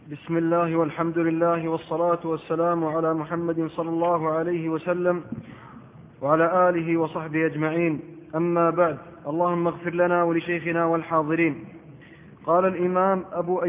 بسم الله والحمد لله والصلاة والسلام على محمد صلى الله عليه وسلم وعلى آله وصحبه أجمعين. أما بعد، اللهم اغفر لنا ولشيخنا والحاضرين. قال الإمام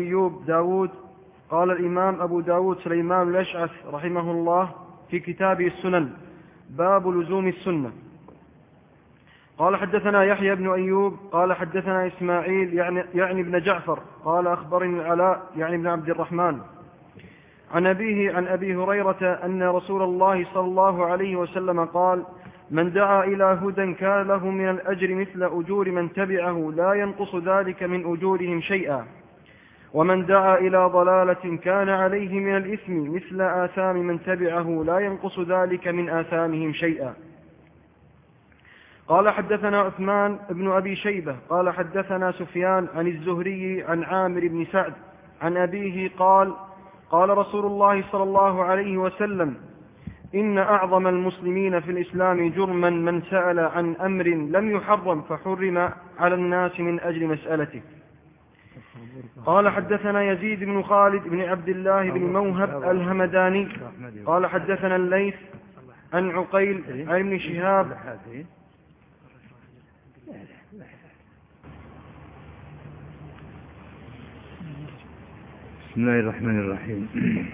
أبو داود سليمان الأشعث رحمه الله في كتابه السنن: باب لزوم السنة. قال حدثنا يحيى بن أيوب قال حدثنا إسماعيل يعني بن جعفر قال أخبرني العلاء يعني بن عبد الرحمن عن أبيه عن أبي هريرة أن رسول الله صلى الله عليه وسلم قال: من دعا إلى هدى كان له من الأجر مثل أجور من تبعه لا ينقص ذلك من أجورهم شيئا، ومن دعا إلى ضلالة كان عليه من الإثم مثل آثام من تبعه لا ينقص ذلك من آثامهم شيئا. قال حدثنا عثمان بن أبي شيبة قال حدثنا سفيان عن الزهري عن عامر بن سعد عن أبيه قال: قال رسول الله صلى الله عليه وسلم: إن أعظم المسلمين في الإسلام جرما من سأل عن أمر لم يحرم فحرم على الناس من أجل مسألته. قال حدثنا يزيد بن خالد بن عبد الله بن موهب الهمداني قال حدثنا الليث عن عقيل عن ابن شهاب بسم الله الرحمن الرحيم.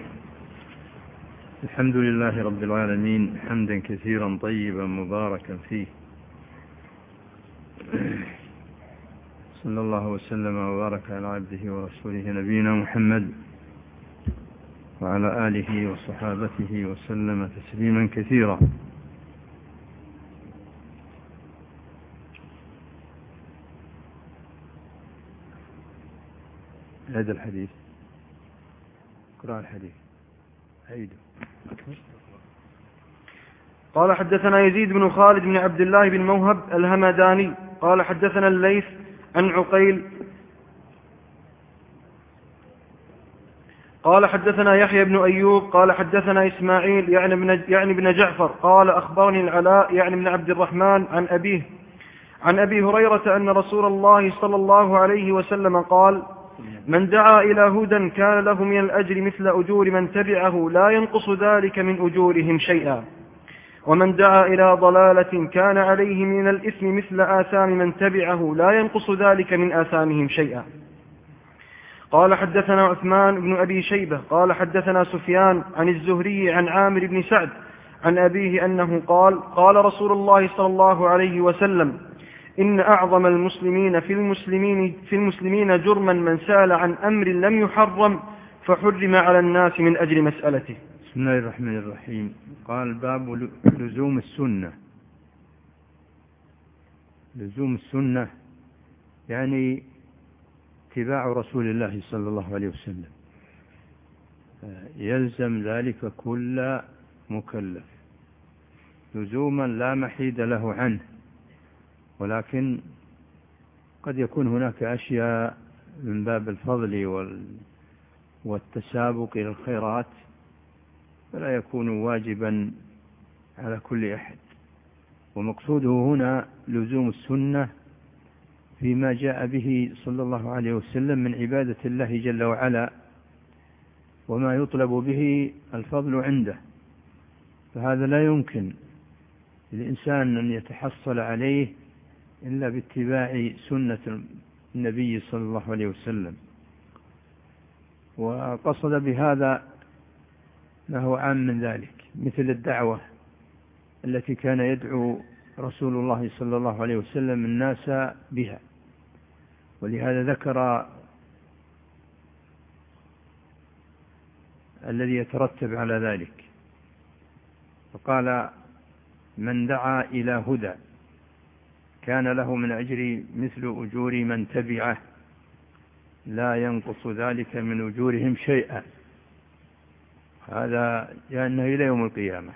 الحمد لله رب العالمين حمدا كثيرا طيبا مباركا فيه، صلى الله وسلم وبارك على عبده ورسوله نبينا محمد وعلى آله وصحابته وسلم تسليما كثيرا. هذا الحديث قرأ الحديث عيده. قال حدثنا يزيد بن خالد بن عبد الله بن موهب الهمداني قال حدثنا الليث عن عقيل قال حدثنا يحيى بن أيوب قال حدثنا إسماعيل يعني بن جعفر قال أخبرني العلاء يعني بن عبد الرحمن عن أبيه عن أبي هريرة أن رسول الله صلى الله عليه وسلم قال: من دعا إلى هدى كان له من الأجر مثل أجور من تبعه لا ينقص ذلك من أجورهم شيئا، ومن دعا إلى ضلالة كان عليه من الإثم مثل آثام من تبعه لا ينقص ذلك من آثامهم شيئا. قال حدثنا عثمان بن أبي شيبة قال حدثنا سفيان عن الزهري عن عامر بن سعد عن أبيه أنه قال: قال رسول الله صلى الله عليه وسلم: إن أعظم المسلمين في المسلمين جرما من سأل عن أمر لم يحرم فحرم على الناس من أجل مسألته. بسم الله الرحمن الرحيم. قال: باب لزوم السنة. لزوم السنة يعني اتباع رسول الله صلى الله عليه وسلم، يلزم ذلك كل مكلف لزوما لا محيد له عنه، ولكن قد يكون هناك أشياء من باب الفضل والتسابق إلى الخيرات فلا يكون واجبا على كل أحد. ومقصوده هنا لزوم السنة فيما جاء به صلى الله عليه وسلم من عبادة الله جل وعلا وما يطلب به الفضل عنده، فهذا لا يمكن للإنسان أن يتحصل عليه إلا باتباع سنة النبي صلى الله عليه وسلم. وقصد بهذا ما هو عام من ذلك، مثل الدعوة التي كان يدعو رسول الله صلى الله عليه وسلم الناس بها، ولهذا ذكر الذي يترتب على ذلك، فقال: من دعا إلى هدى كان له من أجر مثل أجور من تبعه لا ينقص ذلك من أجورهم شيئا. هذا لأنه إلى يوم القيامة.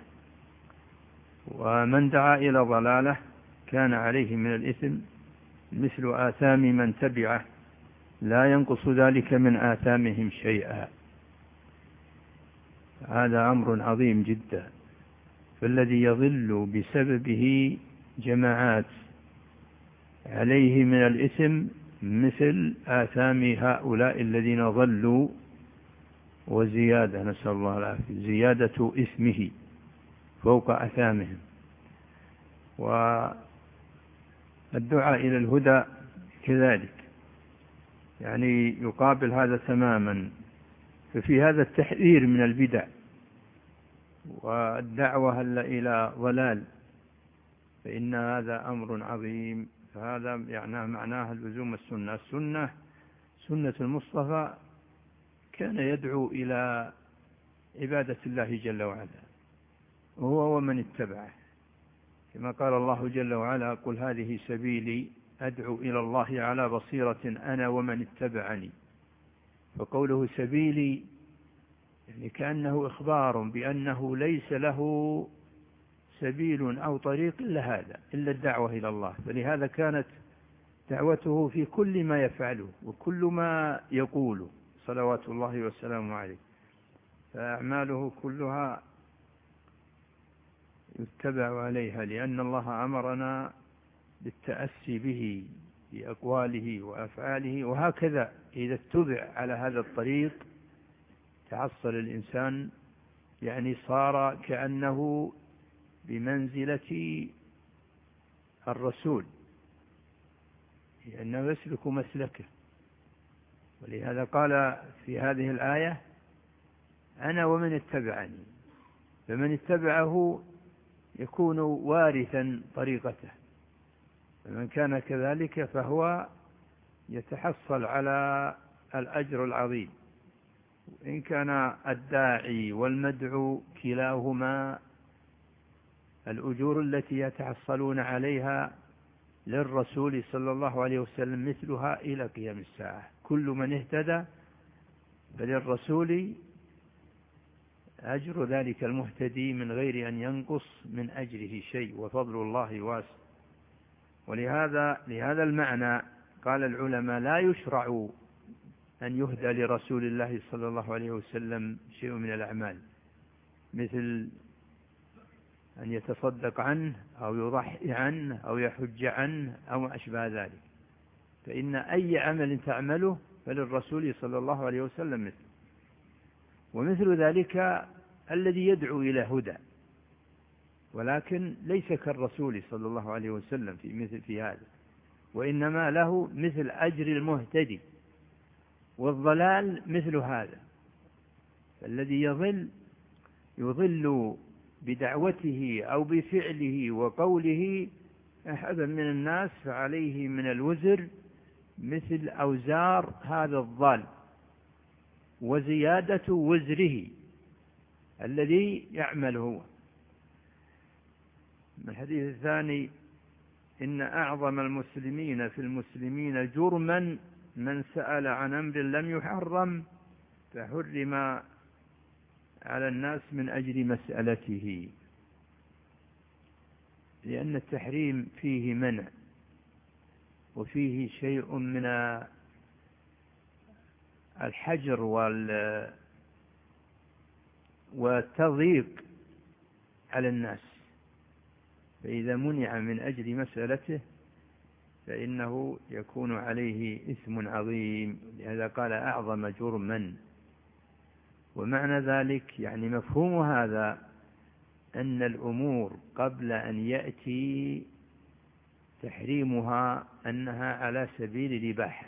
ومن دعا إلى ضلالة كان عليه من الإثم مثل آثام من تبعه لا ينقص ذلك من آثامهم شيئا. هذا أمر عظيم جدا، فالذي يضل بسببه جماعات عليه من الإثم مثل آثام هؤلاء الذين ضلوا وزيادة، نسأل الله العافية، زيادة إثمه فوق أثامهم. والدعاء إلى الهدى كذلك، يعني يقابل هذا تماما. ففي هذا التحذير من البدع والدعوة إلى ضلال، فإن هذا أمر عظيم. فهذا يعني معناه لزوم السنة. السنة سنة المصطفى كان يدعو إلى عبادة الله جل وعلا، هو ومن اتبعه، كما قال الله جل وعلا: قل هذه سبيلي أدعو إلى الله على بصيرة أنا ومن اتبعني. فقوله سبيلي يعني كأنه إخبار بأنه ليس له سبيل أو طريق إلا هذا، إلا الدعوة إلى الله. فلهذا كانت دعوته في كل ما يفعله وكل ما يقوله صلوات الله وسلامه عليه، فأعماله كلها يتبع عليها، لأن الله أمرنا بالتأسي به في أقواله وأفعاله. وهكذا إذا اتبع على هذا الطريق تحصل الإنسان، يعني صار كأنه بمنزلة الرسول، لأنه يسلك مسلكه. ولهذا قال في هذه الآية: أنا ومن اتبعني. فمن اتبعه يكون وارثا طريقته، فمن كان كذلك فهو يتحصل على الأجر العظيم. إن كان الداعي والمدعو كلاهما الأجور التي يتحصلون عليها للرسول صلى الله عليه وسلم مثلها إلى قيام الساعة. كل من اهتدى فللرسول أجر ذلك المهتدي من غير أن ينقص من أجره شيء، وفضل الله واسع. لهذا المعنى قال العلماء: لا يشرع أن يهدى لرسول الله صلى الله عليه وسلم شيء من الأعمال، مثل أن يتصدق عنه أو يضحي عنه أو يحج عنه أو ما أشبه ذلك. فإن أي عمل تعمله فللرسول صلى الله عليه وسلم مثل. ومثل ذلك الذي يدعو إلى هدى، ولكن ليس كالرسول صلى الله عليه وسلم في هذا، وإنما له مثل أجر المهتدي. والضلال مثل هذا، فالذي يضل بدعوته أو بفعله وقوله أحدا من الناس فعليه من الوزر مثل أوزار هذا الضال، وزيادة وزره الذي يعمله. الحديث الثاني: إن أعظم المسلمين في المسلمين جرما من سأل عن أمر لم يحرم فحرم على الناس من أجل مسألته. لأن التحريم فيه منع وفيه شيء من الحجر والتضييق على الناس، فإذا منع من أجل مسألته فإنه يكون عليه إثم عظيم. لهذا قال: أعظم جرما. ومعنى ذلك يعني مفهوم هذا أن الأمور قبل أن يأتي تحريمها أنها على سبيل الإباحة،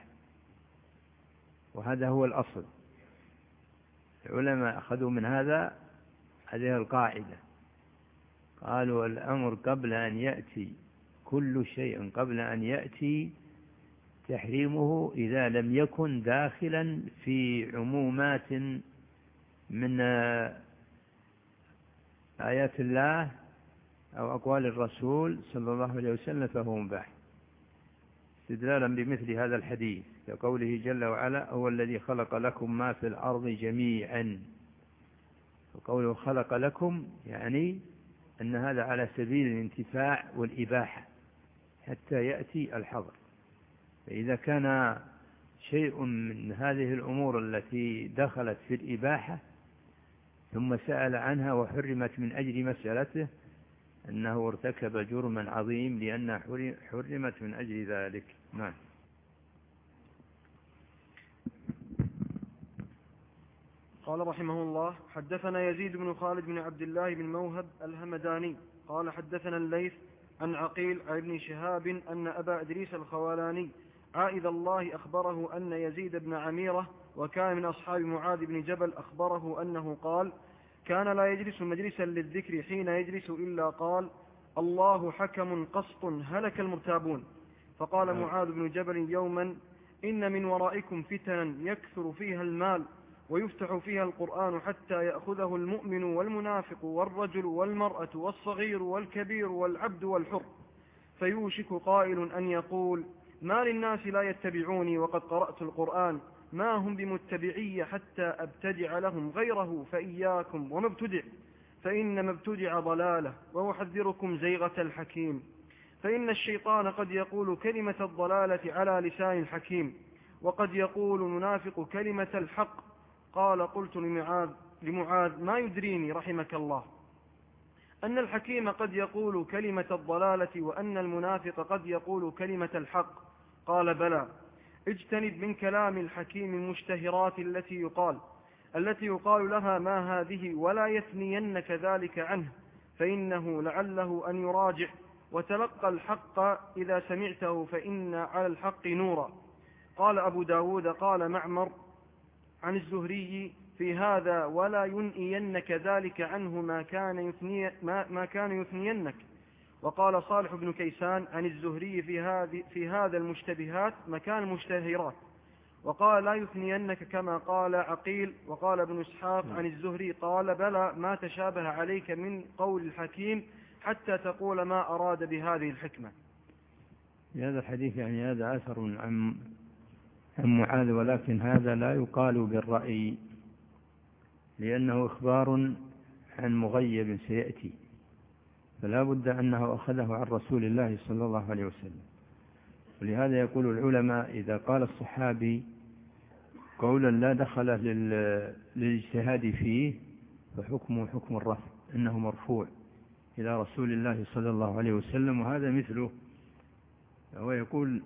وهذا هو الأصل. العلماء أخذوا من هذه القاعدة، قالوا: الأمر قبل أن يأتي، كل شيء قبل أن يأتي تحريمه إذا لم يكن داخلا في عمومات من آيات الله أو أقوال الرسول صلى الله عليه وسلم فهو مباح، استدلالا بمثل هذا الحديث كقوله جل وعلا: هو الذي خلق لكم ما في الأرض جميعا. وقوله خلق لكم يعني أن هذا على سبيل الانتفاع والإباحة حتى يأتي الحظر. فإذا كان شيء من هذه الأمور التي دخلت في الإباحة ثم سأل عنها وحرمت من أجل مسألته أنه ارتكب جرما عظيم، لأنها حرمت من أجل ذلك. نعم. قال رحمه الله: حدثنا يزيد بن خالد بن عبد الله بن موهب الهمداني قال حدثنا الليث عن عقيل عن ابن شهاب أن أبا إدريس الخولاني عائذ الله أخبره أن يزيد بن عميرة وكان من أصحاب معاذ بن جبل أخبره أنه قال: كان لا يجلس مجلسا للذكر حين يجلس إلا قال: الله حكم قسط هلك المرتابون. فقال معاذ بن جبل يوما: إن من ورائكم فتنا يكثر فيها المال ويفتح فيها القرآن حتى يأخذه المؤمن والمنافق والرجل والمرأة والصغير والكبير والعبد والحر، فيوشك قائل أن يقول: ما للناس لا يتبعوني وقد قرأت القرآن، ما هم بمتبعي حتى أبتدع لهم غيره، فإياكم وما ابتدع، فإن ما ابتدع ضلالة، وأحذركم زيغة الحكيم، فإن الشيطان قد يقول كلمة الضلالة على لسان الحكيم، وقد يقول المنافق كلمة الحق. قال: قلت لمعاذ: ما يدريني رحمك الله أن الحكيم قد يقول كلمة الضلالة وأن المنافق قد يقول كلمة الحق؟ قال: بلى، اجتنب من كلام الحكيم المشتهرات التي يقال لها ما هذه، ولا يثنينك ذلك عنه، فإنه لعله أن يراجع، وتلقى الحق إذا سمعته، فإن على الحق نورا. قال أبو داود: قال معمر عن الزهري في هذا: ولا ينئينك ذلك عنه ما كان يثنينك. وقال صالح بن كيسان عن الزهري في هذا المشتبهات مكان المشتهرات. وقال: لا يثنينك كما قال عقيل. وقال ابن إسحاق عن الزهري قال: بلى، ما تشابه عليك من قول الحكيم حتى تقول ما أراد بهذه الحكمة. في هذا الحديث يعني هذا أثر عن معاذ، ولكن هذا لا يقال بالرأي، لأنه إخبار عن مغيب سيأتي، فلا بد أنه أخذه عن رسول الله صلى الله عليه وسلم. ولهذا يقول العلماء: إذا قال الصحابي قولا لا دخل للاجتهاد فيه فحكمه حكم الرفع، إنه مرفوع إلى رسول الله صلى الله عليه وسلم. وهذا مثله، هو يقول: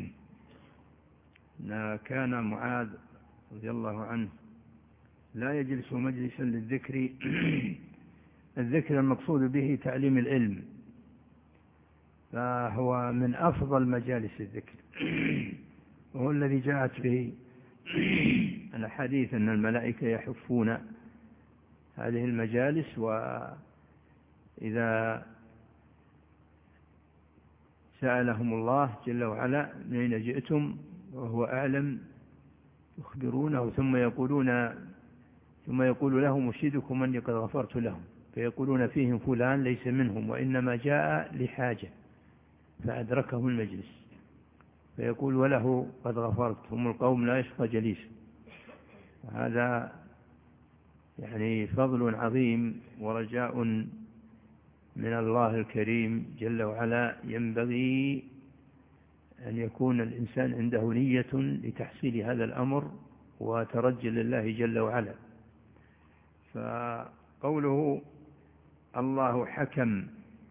كان معاذ رضي الله عنه لا يجلس مجلسا للذكر. الذكر المقصود به تعليم العلم، فهو من أفضل مجالس الذكر، وهو الذي جاءت به الحديث أن الملائكة يحفون هذه المجالس، وإذا سألهم الله جل وعلا: من أين جئتم وهو أعلم، يخبرونه، ثم يقول لهم: أشهدكم أني قد غفرت لهم، فيقولون: فيهم فلان ليس منهم وإنما جاء لحاجة فأدركهم المجلس، فيقول: وله قد غفرت. هم القوم لا يشقى جليس. هذا يعني فضل عظيم ورجاء من الله الكريم جل وعلا. ينبغي أن يكون الإنسان عنده نية لتحصيل هذا الأمر وترجي لله جل وعلا. فقوله الله حكم،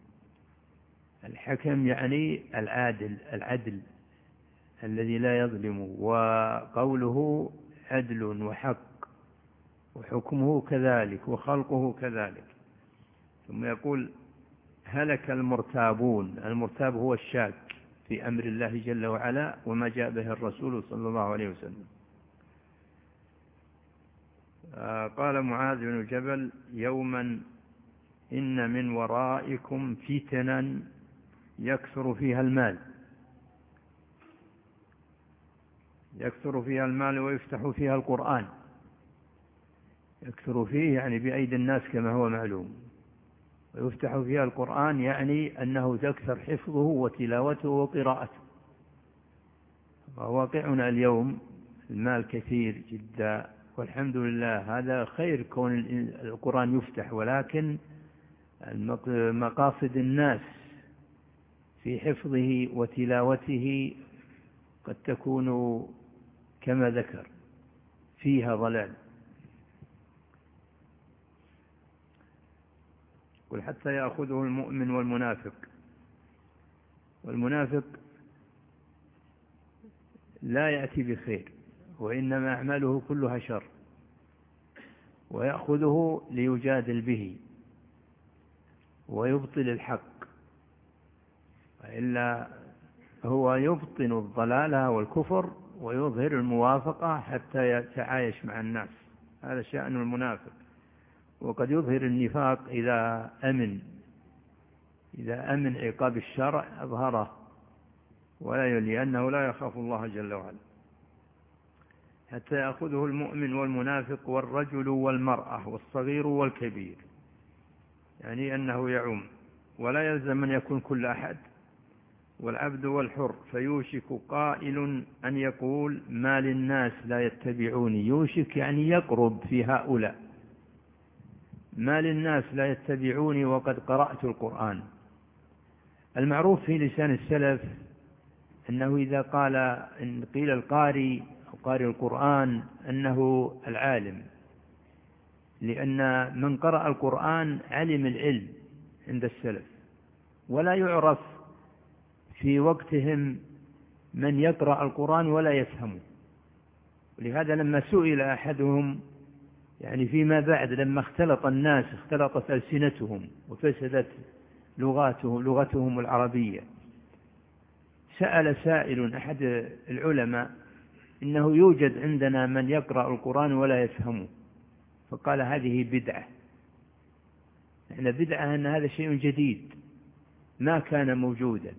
الحكم يعني العدل الذي لا يظلم، وقوله عدل وحق، وحكمه كذلك وخلقه كذلك. ثم يقول: هلك المرتابون. المرتاب هو الشاك في أمر الله جل وعلا وما جاء به الرسول صلى الله عليه وسلم. قال معاذ بن جبل يوما: إن من ورائكم فتنا يكثر فيها المال ويفتح فيها القرآن. يكثر فيه يعني بأيدي الناس كما هو معلوم، ويفتح فيها القرآن يعني أنه تكثر حفظه وتلاوته وقراءته. وواقعنا اليوم المال كثير جدا، والحمد لله، هذا خير كون القرآن يفتح، ولكن مقاصد الناس في حفظه وتلاوته قد تكون كما ذكر فيها ضلال. قل حتى يأخذه المؤمن والمنافق لا يأتي بخير، وإنما أعماله كلها شر. ويأخذه ليجادل به ويبطل الحق، وإلا هو يبطن الضلالة والكفر ويظهر الموافقة حتى يتعايش مع الناس. هذا شأن المنافق. وقد يظهر النفاق إذا أمن عقاب الشرع أظهره لأنه لا يخاف الله جل وعلا، حتى يأخذه المؤمن والمنافق والرجل والمرأة والصغير والكبير، يعني أنه يعم ولا يلزم أن يكون كل أحد، والعبد والحر. فيوشك قائل أن يقول ما للناس لا يتبعوني. يوشك يعني يقرب في هؤلاء. ما للناس لا يتبعوني وقد قرأت القرآن. المعروف في لسان السلف أنه إذا قيل القارئ أو قارئ القرآن أنه العالم، لأن من قرأ القرآن علم العلم عند السلف، ولا يعرف في وقتهم من يقرأ القرآن ولا يفهمه. ولهذا لما سئل أحدهم يعني فيما بعد لما اختلط الناس، اختلطت ألسنتهم وفسدت لغتهم العربية، سأل سائل أحد العلماء إنه يوجد عندنا من يقرأ القرآن ولا يفهمه، فقال هذه بدعة. يعني بدعة أن هذا شيء جديد ما كان موجودا.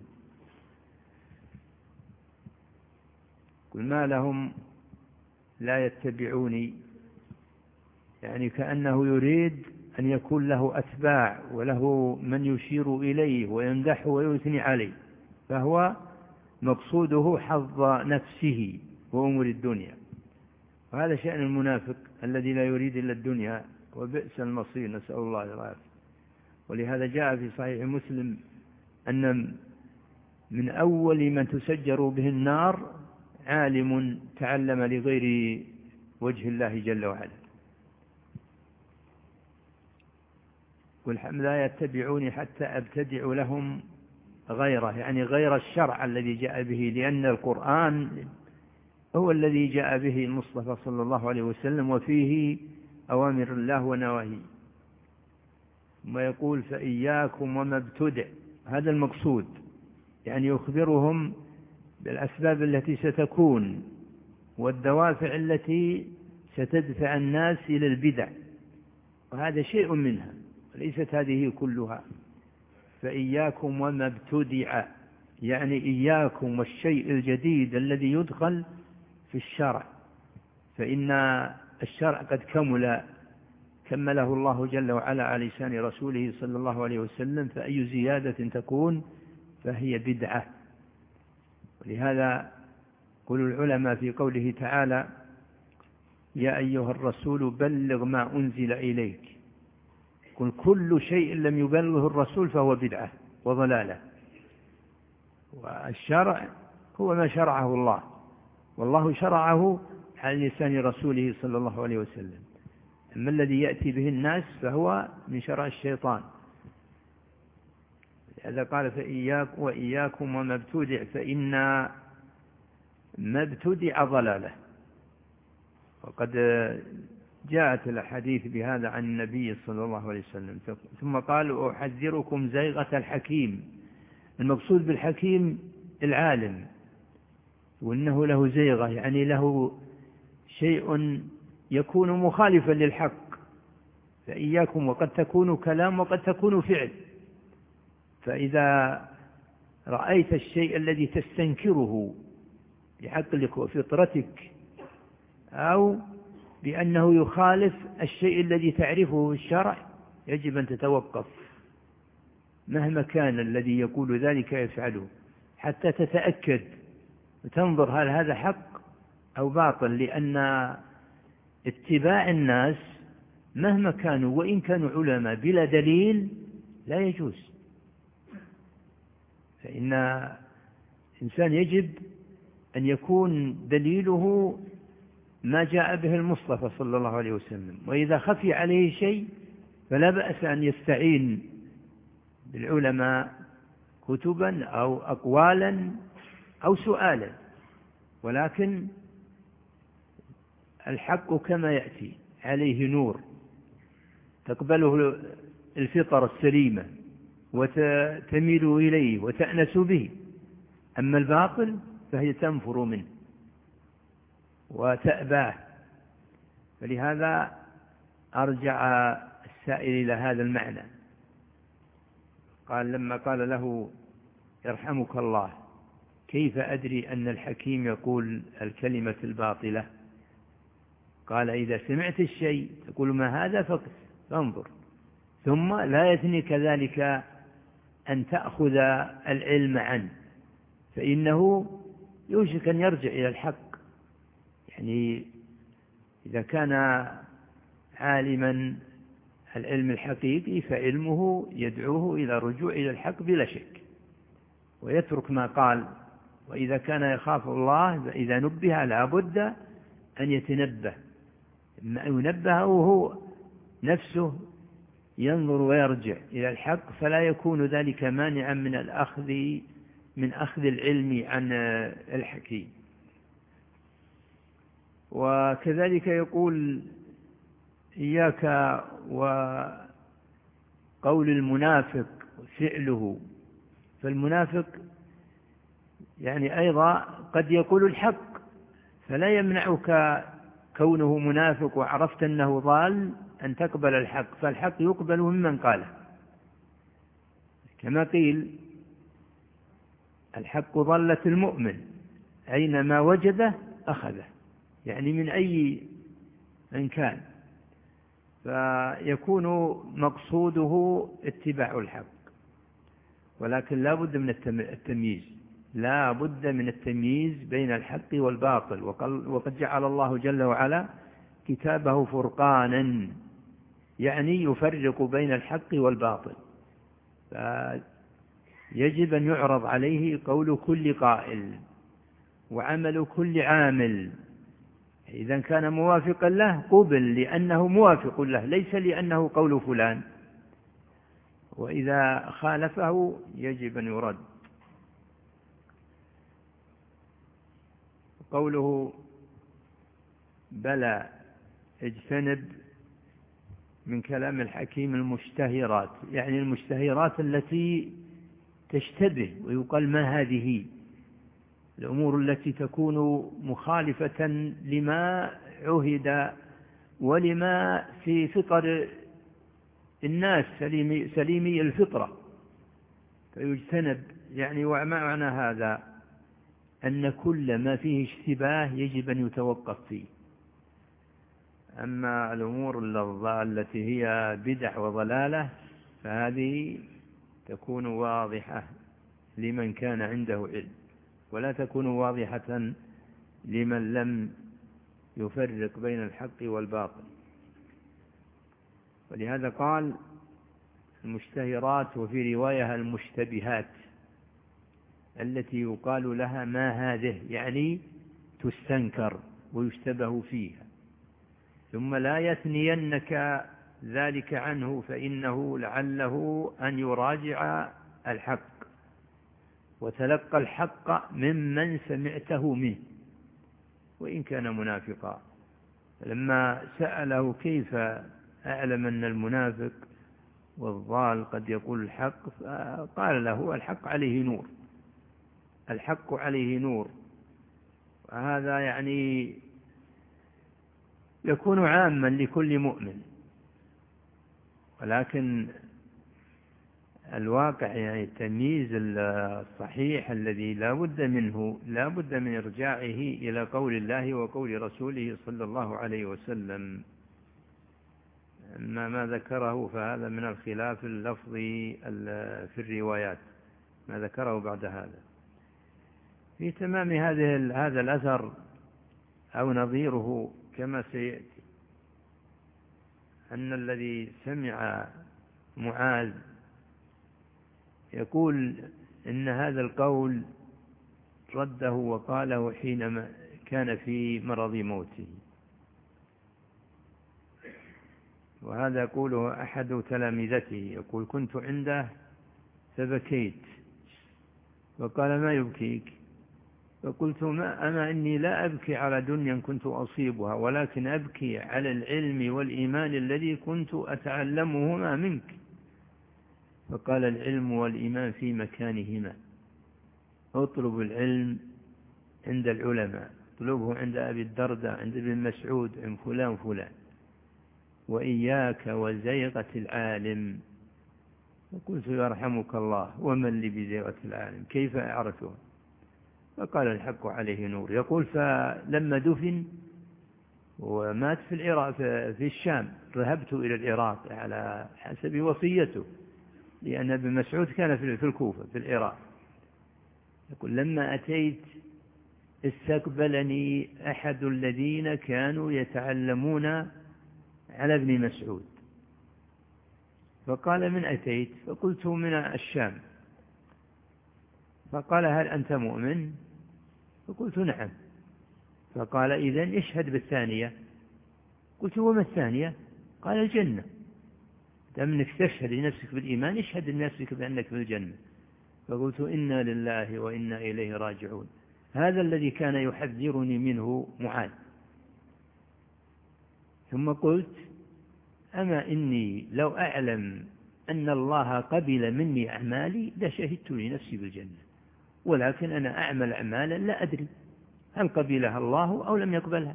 قل ما لهم لا يتبعوني، يعني كأنه يريد أن يكون له أتباع وله من يشير إليه ويمدحه ويثني عليه، فهو مقصوده حظ نفسه وأمور الدنيا. وهذا شأن المنافق الذي لا يريد إلا الدنيا، وبئس المصير، نسأل الله العافية. ولهذا جاء في صحيح مسلم أن من أول من تسجر به النار عالم تعلم لغير وجه الله جل وعلا. والحمد لا يتبعوني حتى أبتدع لهم غيره، يعني غير الشرع الذي جاء به، لأن القرآن هو الذي جاء به المصطفى صلى الله عليه وسلم، وفيه أوامر الله ونواهيه. ثم يقول فإياكم وما ابتدع. هذا المقصود، يعني يخبرهم بالأسباب التي ستكون والدوافع التي ستدفع الناس إلى البدع، وهذا شيء منها وليست هذه كلها. فإياكم وما ابتدع، يعني إياكم والشيء الجديد الذي يدخل في الشرع، فإن الشرع قد كمله الله جل وعلا على لسان رسوله صلى الله عليه وسلم، فأي زيادة تكون فهي بدعة. ولهذا قول العلماء في قوله تعالى يا أيها الرسول بلغ ما أنزل إليك، قل كل شيء لم يبلغه الرسول فهو بدعة وضلالة. والشرع هو ما شرعه الله، والله شرعه على لسان رسوله صلى الله عليه وسلم. أما الذي يأتي به الناس فهو من شرع الشيطان. هذا قال وإياكم وما ابتدع، فإن ما ابتدع ضلالة. وقد جاءت الحديث بهذا عن النبي صلى الله عليه وسلم. ثم قال أحذركم زيغة الحكيم. المقصود بالحكيم العالم، وإنه له زيغة، يعني له شيء يكون مخالفا للحق. فإياكم وقد تكون كلام وقد تكون فعل. فإذا رأيت الشيء الذي تستنكره بعقلك وفطرتك، أو بأنه يخالف الشيء الذي تعرفه في الشرع، يجب أن تتوقف مهما كان الذي يقول ذلك يفعله، حتى تتأكد وتنظر هل هذا حق أو باطل. لأن اتباع الناس مهما كانوا وإن كانوا علماء بلا دليل لا يجوز. فإن الإنسان يجب أن يكون دليله ما جاء به المصطفى صلى الله عليه وسلم، وإذا خفي عليه شيء فلا بأس أن يستعين بالعلماء كتبا أو أقوالا أو سؤالا، ولكن الحق كما يأتي عليه نور تقبله الفطر السليمة وتميل إليه وتأنس به. أما الباطل فهي تنفر منه وتأباه. فلهذا أرجع السائل إلى هذا المعنى. قال لما قال له يرحمك الله كيف أدري أن الحكيم يقول الكلمة الباطلة؟ قال إذا سمعت الشيء تقول ما هذا فانظر، ثم لا يثنيك ذلك أن تأخذ العلم عنه، فإنه يوشك أن يرجع إلى الحق. يعني إذا كان عالما العلم الحقيقي فعلمه يدعوه إلى الرجوع إلى الحق بلا شك، ويترك ما قال. وإذا كان يخاف الله إذا نبه لا بد أن يتنبه، إما أن ينبه وهو نفسه ينظر ويرجع إلى الحق، فلا يكون ذلك مانعا من أخذ العلم عن الحكيم. وكذلك يقول إياك وقول المنافق فعله. فالمنافق يعني أيضا قد يقول الحق، فلا يمنعك كونه منافق وعرفت أنه ضال أن تقبل الحق، فالحق يقبل ممن قاله. كما قيل الحق ضلة المؤمن أينما وجده أخذه، يعني من أي من كان، فيكون مقصوده اتباع الحق. ولكن لا بد من التمييز، لا بد من التمييز بين الحق والباطل. وقد جعل الله جل وعلا كتابه فرقانا، يعني يفرق بين الحق والباطل، فيجب أن يعرض عليه قول كل قائل وعمل كل عامل. إذا كان موافقا له قبل لأنه موافق له، ليس لأنه قول فلان، وإذا خالفه يجب أن يرد. قوله بلى اجتنب من كلام الحكيم المشتهرات، يعني المشتهرات التي تشتبه ويقال ما هذه الأمور التي تكون مخالفة لما عهد ولما في فطر الناس سليمي الفطرة، فيجتنب. يعني ومعنى هذا أن كل ما فيه اشتباه يجب أن يتوقف فيه. أما الأمور التي هي بدع وضلالة فهذه تكون واضحة لمن كان عنده علم، ولا تكون واضحة لمن لم يفرق بين الحق والباطل. ولهذا قال المشتهرات، وفي رواية المشتبهات التي يقال لها ما هذه، يعني تستنكر ويشتبه فيها. ثم لا يثنينك ذلك عنه، فإنه لعله أن يراجع الحق وتلقى الحق ممن سمعته منه وإن كان منافقا. لما سأله كيف أعلم أن المنافق والضال قد يقول الحق، قال له الحق عليه نور، الحق عليه نور. وهذا يعني يكون عاما لكل مؤمن، ولكن الواقع يعني التمييز الصحيح الذي لا بد منه، لا بد من إرجاعه إلى قول الله وقول رسوله صلى الله عليه وسلم. أما ما ذكره فهذا من الخلاف اللفظي في الروايات، ما ذكره بعد هذا. في تمام هذا الأثر أو نظيره كما سيأتي أن الذي سمع معاذ يقول إن هذا القول رده وقاله حينما كان في مرض موته، وهذا يقوله أحد تلامذته، يقول كنت عنده فبكيت، وقال ما يبكيك؟ فقلت أما إني لا أبكي على دنيا كنت أصيبها، ولكن أبكي على العلم والإيمان الذي كنت أتعلمهما منك. فقال العلم والإيمان في مكانهما، اطلب العلم عند العلماء، اطلبه عند أبي الدرداء، عند ابن مسعود، عند فلان فلان، وإياك وزيغة العالم. فقلت يرحمك الله، ومن لي بزيغة العالم، كيف أعرفه؟ فقال الحق عليه نور. يقول فلما دفن ومات في العراق في الشام، ذهبت إلى العراق على حسب وصيته، لأن ابن مسعود كان في الكوفة في العراق. يقول لما أتيت استقبلني أحد الذين كانوا يتعلمون على ابن مسعود، فقال من أتيت؟ فقلت من الشام. فقال هل أنت مؤمن؟ فقلت نعم. فقال إذن اشهد بالثانية. قلت وما الثانية؟ قال الجنة، دام انك تشهد لنفسك بالإيمان اشهد لنفسك بأنك في الجنة. فقلت إنا لله وإنا إليه راجعون. هذا الذي كان يحذرني منه معاذ. ثم قلت أما إني لو أعلم أن الله قبل مني أعمالي لشهدت لنفسي بالجنة، ولكن أنا أعمل أعمالا لا أدري هل قبلها الله أو لم يقبلها.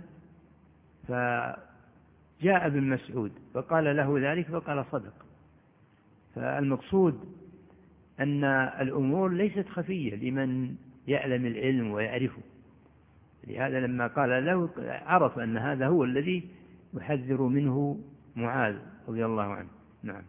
فجاء ابن مسعود فقال له ذلك، فقال صدق. فالمقصود أن الأمور ليست خفية لمن يعلم العلم ويعرفه، لهذا لما قال له عرف أن هذا هو الذي يحذر منه معاذ رضي الله عنه. نعم.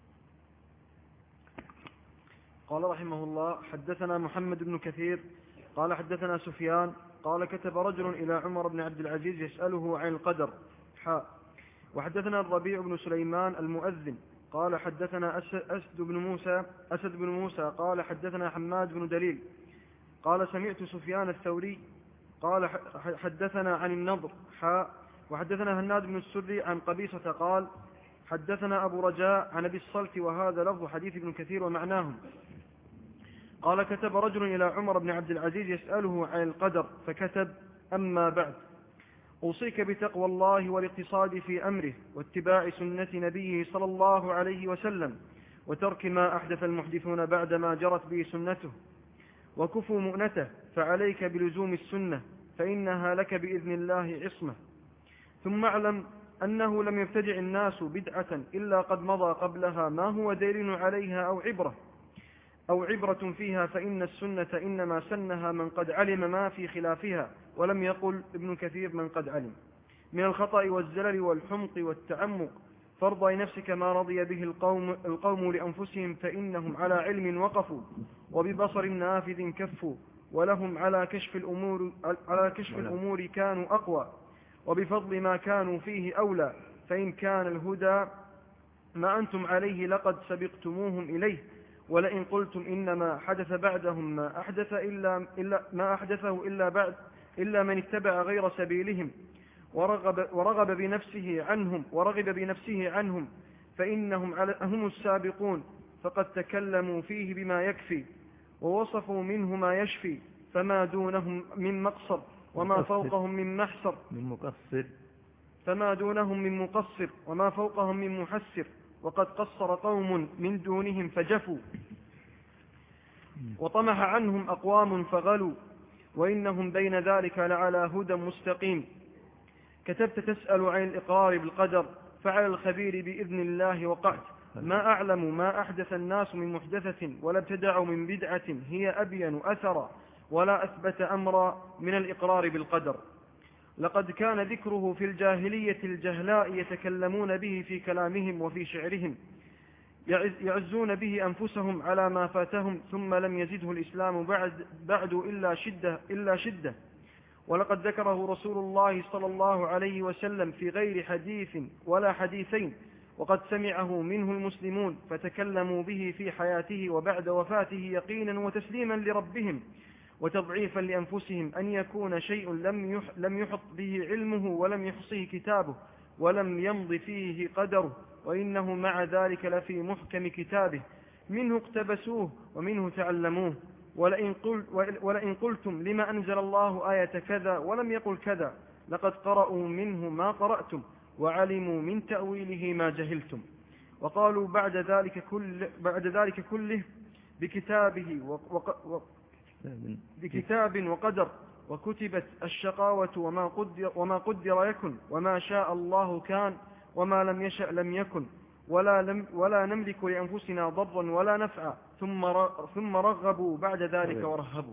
قال رحمه الله حدثنا محمد بن كثير قال حدثنا سفيان قال كتب رجل إلى عمر بن عبد العزيز يسأله عن القدر وحدثنا الربيع بن سليمان المؤذن قال حدثنا أسد بن موسى قال حدثنا حماد بن دليل قال سمعت سفيان الثوري قال حدثنا عن النضر وحدثنا هناد بن السري عن قبيصة قال حدثنا أبو رجاء عن أبي الصلت، وهذا لفظ حديث ابن كثير ومعناهم. قال كتب رجل إلى عمر بن عبد العزيز يسأله عن القدر فكتب أما بعد أوصيك بتقوى الله والاقتصاد في أمره واتباع سنة نبيه صلى الله عليه وسلم وترك ما أحدث المحدثون بعدما جرت به سنته وكفوا مؤنته، فعليك بلزوم السنة فإنها لك بإذن الله عصمة. ثم اعلم أنه لم يبتدع الناس بدعة إلا قد مضى قبلها ما هو دليل عليها أو عبرة فيها، فإن السنة إنما سنها من قد علم ما في خلافها، ولم يقل ابن كثير من قد علم من الخطأ والزلل والحمق والتعمق. فارضى نفسك ما رضي به القوم لأنفسهم، فإنهم على علم وقفوا وببصر نافذ كفوا، ولهم على كشف الأمور كانوا أقوى، وبفضل ما كانوا فيه أولى. فإن كان الهدى ما أنتم عليه لقد سبقتموهم إليه، ولئن قلتم إنما حدث بعدهم ما أحدثه إلا من اتبع غير سبيلهم ورغب بنفسه عنهم فإنهم هم السابقون، فقد تكلموا فيه بما يكفي ووصفوا منه ما يشفي، فما دونهم من مقصر وما فوقهم من محسر فما دونهم من مقصر وما فوقهم من محسر، وقد قصر قوم من دونهم فجفوا وطمح عنهم أقوام فغلوا، وإنهم بين ذلك لعلى هدى مستقيم. كتبت تسأل عن الإقرار بالقدر، فعلى الخبير بإذن الله وقعت. ما أعلم ما أحدث الناس من محدثة ولا ابتدعوا من بدعة هي أبين أثرا ولا أثبت أمرا من الإقرار بالقدر. لقد كان ذكره في الجاهلية الجهلاء يتكلمون به في كلامهم وفي شعرهم، يعزون به أنفسهم على ما فاتهم، ثم لم يزده الإسلام بعد إلا شدة. ولقد ذكره رسول الله صلى الله عليه وسلم في غير حديث ولا حديثين، وقد سمعه منه المسلمون فتكلموا به في حياته وبعد وفاته يقينا وتسليما لربهم وتضعيفا لأنفسهم، أن يكون شيء لم يحط به علمه ولم يحصيه كتابه ولم يمض فيه قدره، وإنه مع ذلك لفي محكم كتابه، منه اقتبسوه ومنه تعلموه. ولئن قلتم لما أنزل الله آية كذا ولم يقل كذا لقد قرأوا منه ما قرأتم وعلموا من تأويله ما جهلتم. وقالوا بعد ذلك كله بكتاب وقدر وكتبت الشقاوة وما قدر يكن وما شاء الله كان وما لم يشأ لم يكن ولا نملك لأنفسنا ضرا ولا نفعا ثم رغبوا بعد ذلك ورهبوا.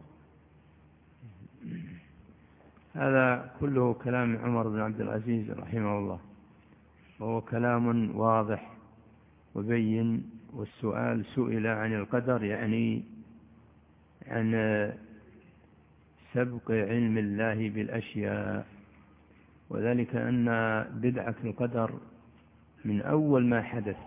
هذا كله كلام عمر بن عبد العزيز رحمه الله، وهو كلام واضح وبين. والسؤال سئل عن القدر، يعني عن سبق علم الله بالأشياء، وذلك أن بدعة القدر من أول ما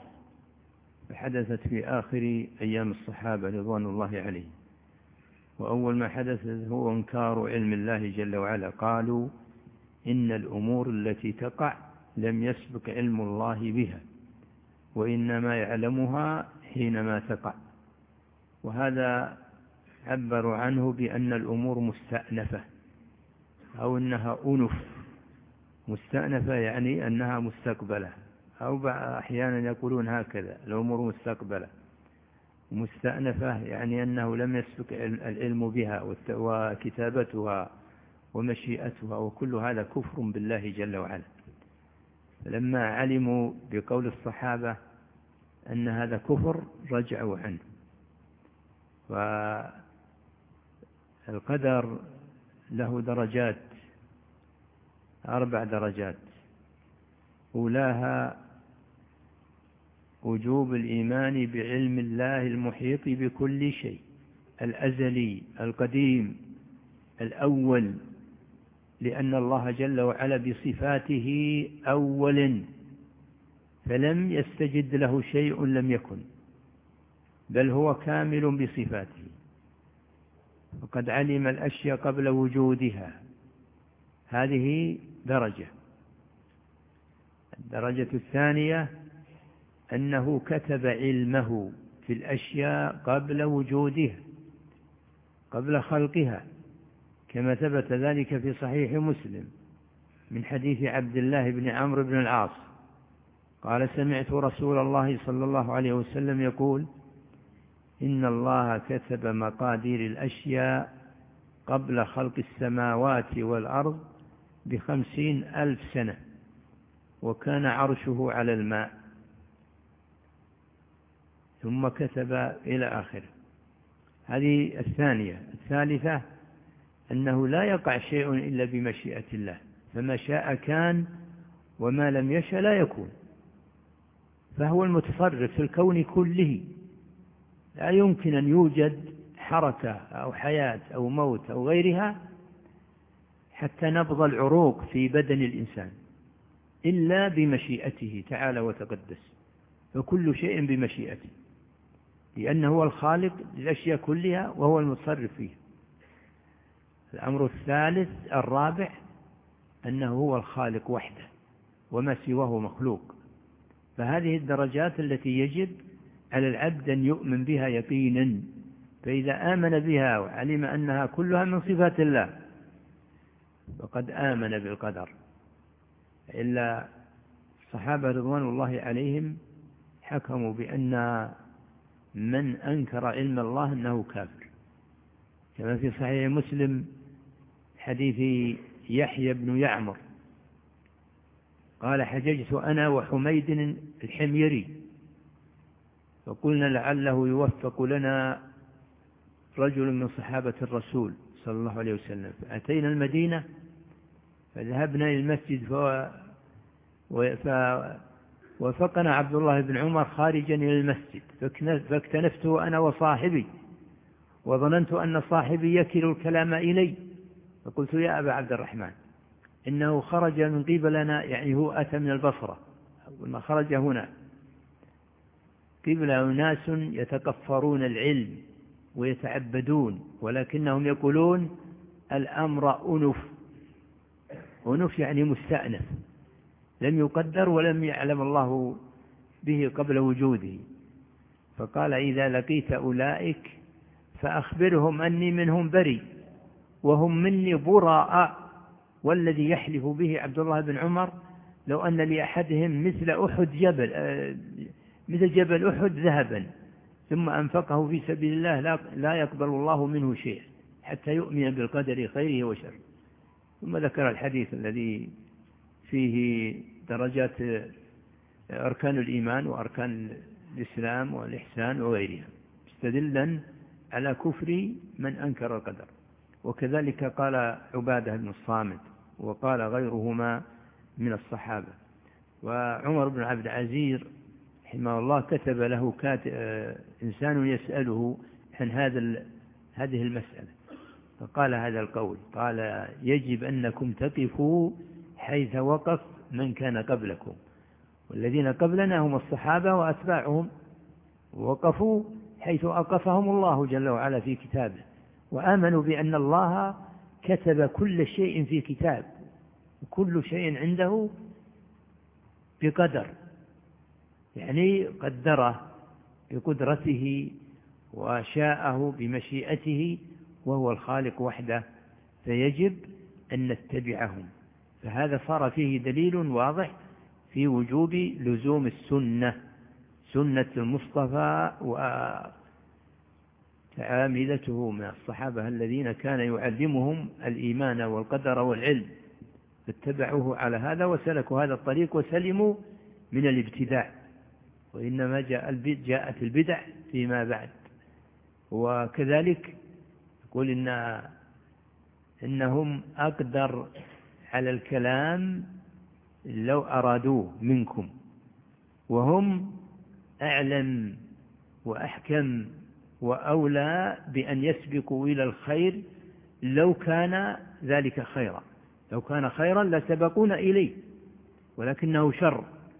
حدثت في آخر أيام الصحابة رضوان الله عليهم. وأول ما حدث هو انكار علم الله جل وعلا. قالوا إن الأمور التي تقع لم يسبق علم الله بها، وإنما يعلمها حينما تقع. وهذا عبروا عنه بأن الأمور مستأنفة، أو أنها أنف. مستأنفة يعني أنها مستقبلة، أو أحيانا يقولون هكذا الأمور مستقبلة. مستأنفة يعني أنه لم يسبق العلم بها وكتابتها ومشيئتها، وكل هذا كفر بالله جل وعلا. لما علموا بقول الصحابة أن هذا كفر رجعوا عنه. والقدر له درجات، 4 درجات. أولاها وجوب الإيمان بعلم الله المحيط بكل شيء، الأزلي القديم الأول، لأن الله جل وعلا بصفاته أول، فلم يستجد له شيء لم يكن، بل هو كامل بصفاته، وقد علم الأشياء قبل وجودها. هذه درجة. الدرجة الثانية أنه كتب علمه في الأشياء قبل وجودها، قبل خلقها، كما ثبت ذلك في صحيح مسلم من حديث عبد الله بن عمرو بن العاص قال: سمعت رسول الله صلى الله عليه وسلم يقول: إن الله كتب مقادير الأشياء قبل خلق السماوات والأرض ب50,000 سنة، وكان عرشه على الماء، ثم كتب إلى آخره. هذه الثانية. الثالثة أنه لا يقع شيء إلا بمشيئة الله، فما شاء كان وما لم يشأ لا يكون، فهو المتصرف في الكون كله. لا يمكن أن يوجد حركة أو حياة أو موت أو غيرها حتى نبض العروق في بدن الإنسان إلا بمشيئته تعالى وتقدس، فكل شيء بمشيئته، لأنه هو الخالق للأشياء كلها وهو المتصرف فيها. الأمر الثالث الرابع أنه هو الخالق وحده وما سواه مخلوق. فهذه الدرجات التي يجب على العبد أن يؤمن بها يقينا. فإذا آمن بها وعلم أنها كلها من صفات الله فقد آمن بالقدر. إلا الصحابة رضوان الله عليهم حكموا بأن من أنكر علم الله أنه كافر، كما في صحيح مسلم حديث يحيى بن يعمر قال: حججت أنا وحميد الحميري فقلنا لعله يوفق لنا رجل من صحابة الرسول صلى الله عليه وسلم. فأتينا المدينة فذهبنا إلى المسجد وفقنا عبد الله بن عمر خارجا إلى المسجد، فاكتنفته أنا وصاحبي، وظننت أن صاحبي يكل الكلام إلي، فقلت: يا أبا عبد الرحمن، إنه خرج من قبلنا، يعني هو أتى من البصرة، ما خرج هنا قبل أناس يتكفرون العلم ويتعبدون، ولكنهم يقولون الأمر أنف يعني مستأنف، لم يقدر ولم يعلم الله به قبل وجوده. فقال: إذا لقيت أولئك فأخبرهم أني منهم بريء وهم مني براء. والذي يحلف به عبد الله بن عمر لو أن لأحدهم مثل جبل أحد ذهبا ثم أنفقه في سبيل الله لا يقبل الله منه شيء حتى يؤمن بالقدر خيره وشره. ثم ذكر الحديث الذي فيه درجات أركان الإيمان وأركان الإسلام والإحسان وغيرها مستدلا على كفر من أنكر القدر. وكذلك قال عبادة بن الصامت وقال غيرهما من الصحابة. وعمر بن عبد العزيز رحمه الله كتب له إنسان يسأله عن هذه المسألة فقال هذا القول، قال يجب أنكم تقفوا حيث وقف من كان قبلكم، والذين قبلنا هم الصحابة وأتباعهم وقفوا حيث أوقفهم الله جل وعلا في كتابه، وآمنوا بأن الله كتب كل شيء في كتاب وكل شيء عنده بقدر، يعني قدره بقدرته وشاءه بمشيئته وهو الخالق وحده، فيجب أن نتبعهم. فهذا صار فيه دليل واضح في وجوب لزوم السنة، سنة المصطفى وتعامدته من الصحابة الذين كان يعلمهم الإيمان والقدر والعلم، فاتبعوه على هذا وسلكوا هذا الطريق وسلموا من الابتداع. وإنما جاءت البدع فيما بعد. وكذلك يقول إنهم أقدر على الكلام لو أرادوه منكم، وهم أعلم وأحكم وأولى بأن يسبقوا إلى الخير لو كان ذلك خيرا، لو كان خيرا لسبقونا إليه، ولكنه شر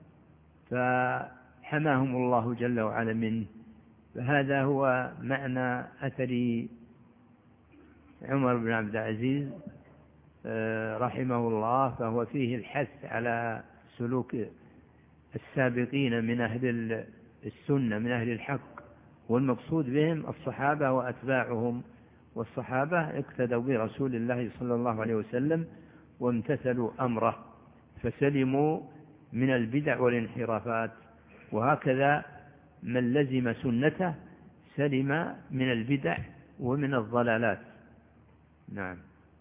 فحماهم الله جل وعلا منه. فهذا هو معنى أثر عمر بن عبد العزيز رحمه الله، فهو فيه الحث على سلوك السابقين من أهل السنة من أهل الحق، والمقصود بهم الصحابة وأتباعهم، والصحابة اقتدوا برسول الله صلى الله عليه وسلم وامتثلوا أمره فسلموا من البدع والانحرافات، وهكذا من لزم سنته سلم من البدع ومن الضلالات. نعم.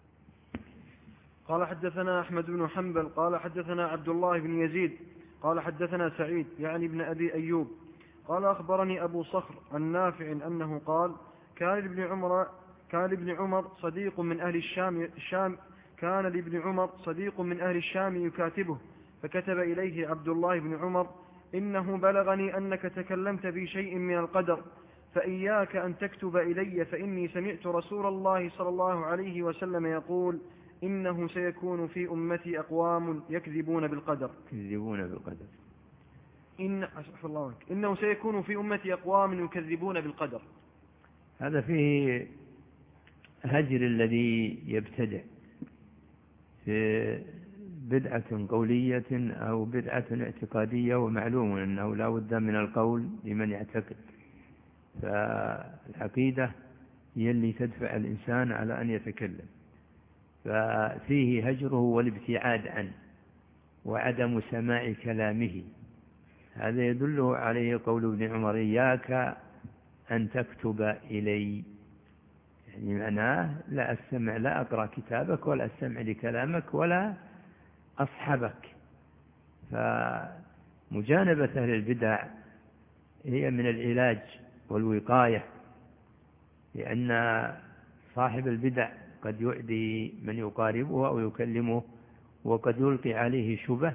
قال حدثنا أحمد بن حنبل قال حدثنا عبد الله بن يزيد قال حدثنا سعيد يعني ابن أبي أيوب قال أخبرني أبو صخر عن نافع أنه قال كان لابن عمر صديق من أهل الشام يكاتبه، فكتب إليه عبد الله بن عمر إنه بلغني أنك تكلمت بشيء من القدر، فإياك أن تكتب إلي، فإني سمعت رسول الله صلى الله عليه وسلم يقول إنه سيكون في أمتي أقوام يكذبون بالقدر. إنه سيكون في أمتي أقوام يكذبون بالقدر. هذا فيه هجر الذي يبتدع في بدعة قولية أو بدعة اعتقادية، ومعلوم أنه لا بد من القول لمن يعتقد، فالعقيدة هي اللي تدفع الإنسان على أن يتكلم، ففيه هجره والابتعاد عنه وعدم سماع كلامه. هذا يدل عليه قول ابن عمر إياك أن تكتب إلي، يعني معناه لا أقرأ كتابك ولا أستمع لكلامك ولا أصحبك. فمجانبة أهل البدع هي من العلاج والوقاية، لأن صاحب البدع قد يؤذي من يقاربه أو يكلمه، وقد يلقي عليه شبه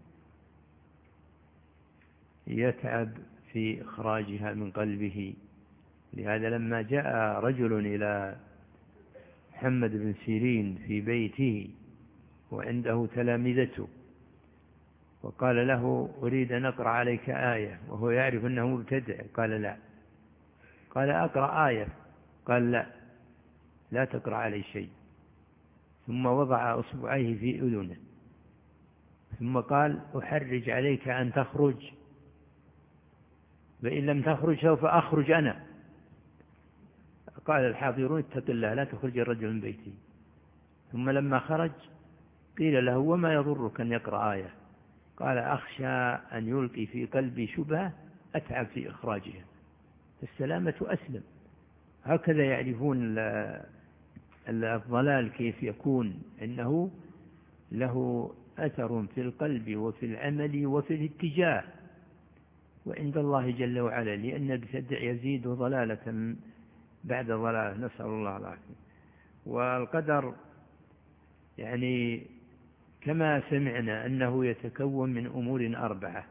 يتعب في إخراجها من قلبه. لهذا لما جاء رجل إلى محمد بن سيرين في بيته وعنده تلامذته وقال له أريد أن أقرأ عليك آية، وهو يعرف أنه مبتدع، قال لا. قال أقرأ آية، قال لا تقرأ علي شيء. ثم وضع أصبعيه في أذنه ثم قال أحرج عليك أن تخرج، فإن لم تخرج سوف أخرج أنا. فقال الحاضرون اتق الله لا تخرج الرجل من بيته. ثم لما خرج قيل له وما يضرك أن يقرأ آية؟ قال أخشى أن يلقي في قلبي شبهة أتعب في إخراجها، السلامة أسلم. هكذا يعرفون الضلال كيف يكون، إنه له أثر في القلب وفي العمل وفي الاتجاه وعند الله جل وعلا، لأن المبتدع يزيد ضلالة بعد ضلالة، نسأل الله العافية. والقدر يعني كما سمعنا أنه يتكون من أمور 4.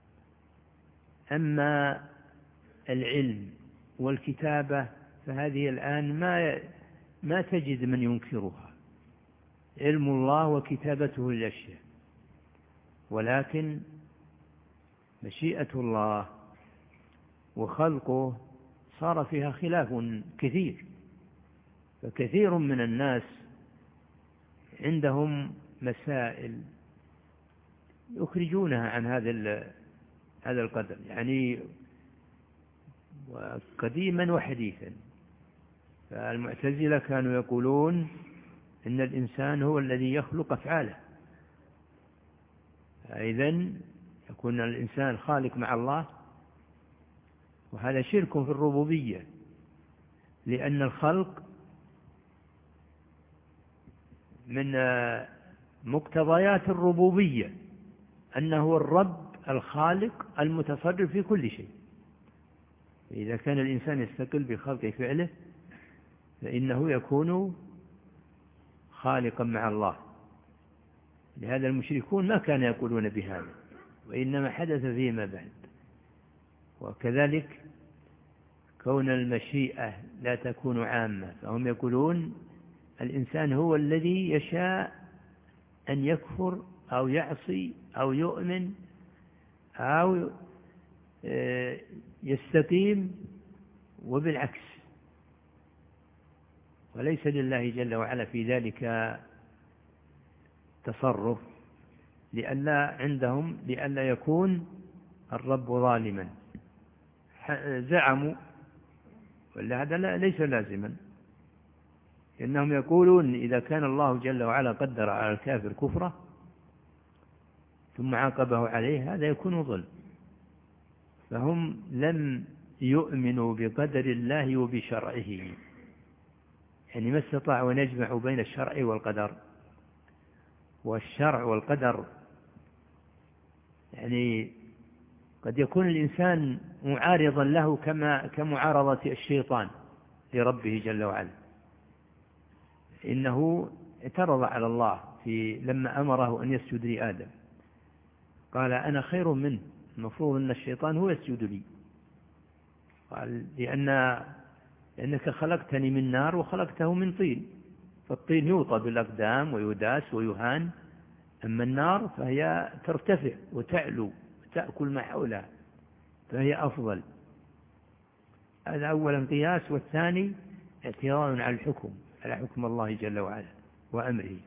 أما العلم والكتابة فهذه الآن ما تجد من ينكرها، علم الله وكتابته للأشياء، ولكن مشيئة الله وخلقه صار فيها خلاف كثير. فكثير من الناس عندهم مسائل يخرجونها عن هذا القدر، يعني قديما وحديثا. فالمعتزلة كانوا يقولون إن الإنسان هو الذي يخلق أفعاله، إذن يكون الإنسان خالق مع الله، وهذا شرك في الربوبية، لأن الخلق من مقتضيات الربوبية أنه الرب الخالق المتصرف في كل شيء. إذا كان الإنسان يستقل بخلق فعله فإنه يكون خالقا مع الله. لهذا المشركون ما كانوا يقولون بهذا، وإنما حدث فيما بعد. وكذلك كون المشيئة لا تكون عامة، فهم يقولون الإنسان هو الذي يشاء أن يكفر أو يعصي أو يؤمن أو يستقيم، وبالعكس، وليس لله جل وعلا في ذلك تصرف، لئلا يكون الرب ظالما. زعموا، ولا هذا ليس لازما، إنهم يقولون إذا كان الله جل وعلا قدر على الكافر كفره ثم عاقبه عليه هذا يكون ظلم. فهم لم يؤمنوا بقدر الله وبشرعه، يعني ما استطاعوا أن يجمعوا بين الشرع والقدر. والشرع والقدر يعني قد يكون الإنسان معارضا له كمعارضة الشيطان لربه جل وعلا. إنه اعترض على الله لما أمره أن يسجد لآدم، قال أنا خير منه، المفروض أن الشيطان هو يسجد لي. قال لأنك خلقتني من نار وخلقته من طين، فالطين يوطى بالأقدام ويداس ويهان، أما النار فهي ترتفع وتعلو وتأكل ما حولها، فهي أفضل. هذا أولا قياس، والثاني اعتراض على الحكم، على حكم الله جل وعلا وأمره.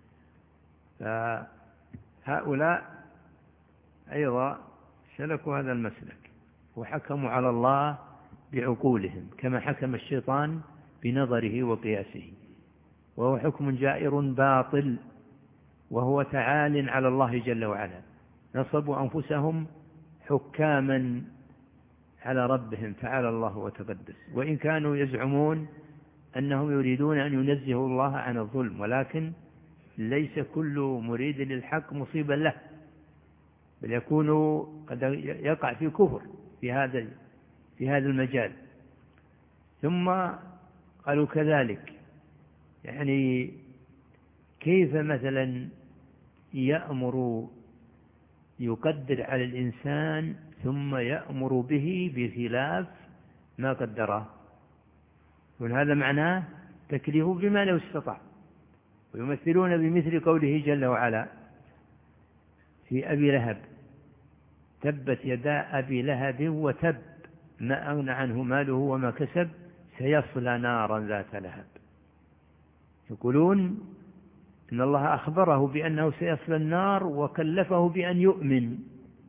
فهؤلاء أيضا سلكوا هذا المسلك وحكموا على الله بعقولهم كما حكم الشيطان بنظره وقياسه، وهو حكم جائر باطل، وهو تعال على الله جل وعلا. نصبوا أنفسهم حكاما على ربهم تعالى الله وتقدس، وإن كانوا يزعمون أنهم يريدون أن ينزهوا الله عن الظلم، ولكن ليس كل مريد للحق مصيبا له، بل يكون قد يقع في كفر في هذا المجال. ثم قالوا كذلك، يعني كيف مثلا يقدر على الإنسان ثم يأمر به بخلاف ما قدره، وهذا معناه تكليفه بما لو استطاع. ويمثلون بمثل قوله جل وعلا في أبي لهب تبت يدا أبي لهب وتب ما أغنى عنه ماله وما كسب سيصلى نارا ذات لهب. يقولون إن الله أخبره بأنه سيصلى النار وكلفه بأن يؤمن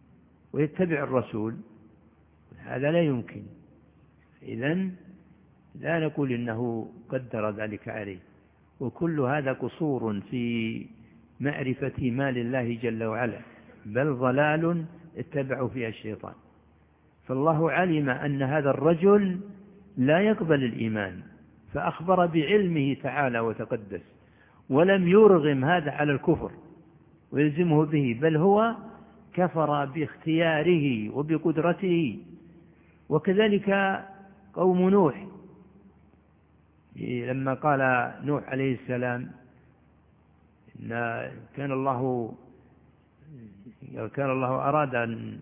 ويتبع الرسول، هذا لا يمكن. إذن لا نقول إنه قدر ذلك عليه، وكل هذا قصور في معرفة ما لله جل وعلا، بل ضلال اتبعوا فيها الشيطان. فالله علم أن هذا الرجل لا يقبل الإيمان، فأخبر بعلمه تعالى وتقدس، ولم يرغم هذا على الكفر ويلزمه به، بل هو كفر باختياره وبقدرته. وكذلك قوم نوح، لما قال نوح عليه السلام إن كان الله أراد أن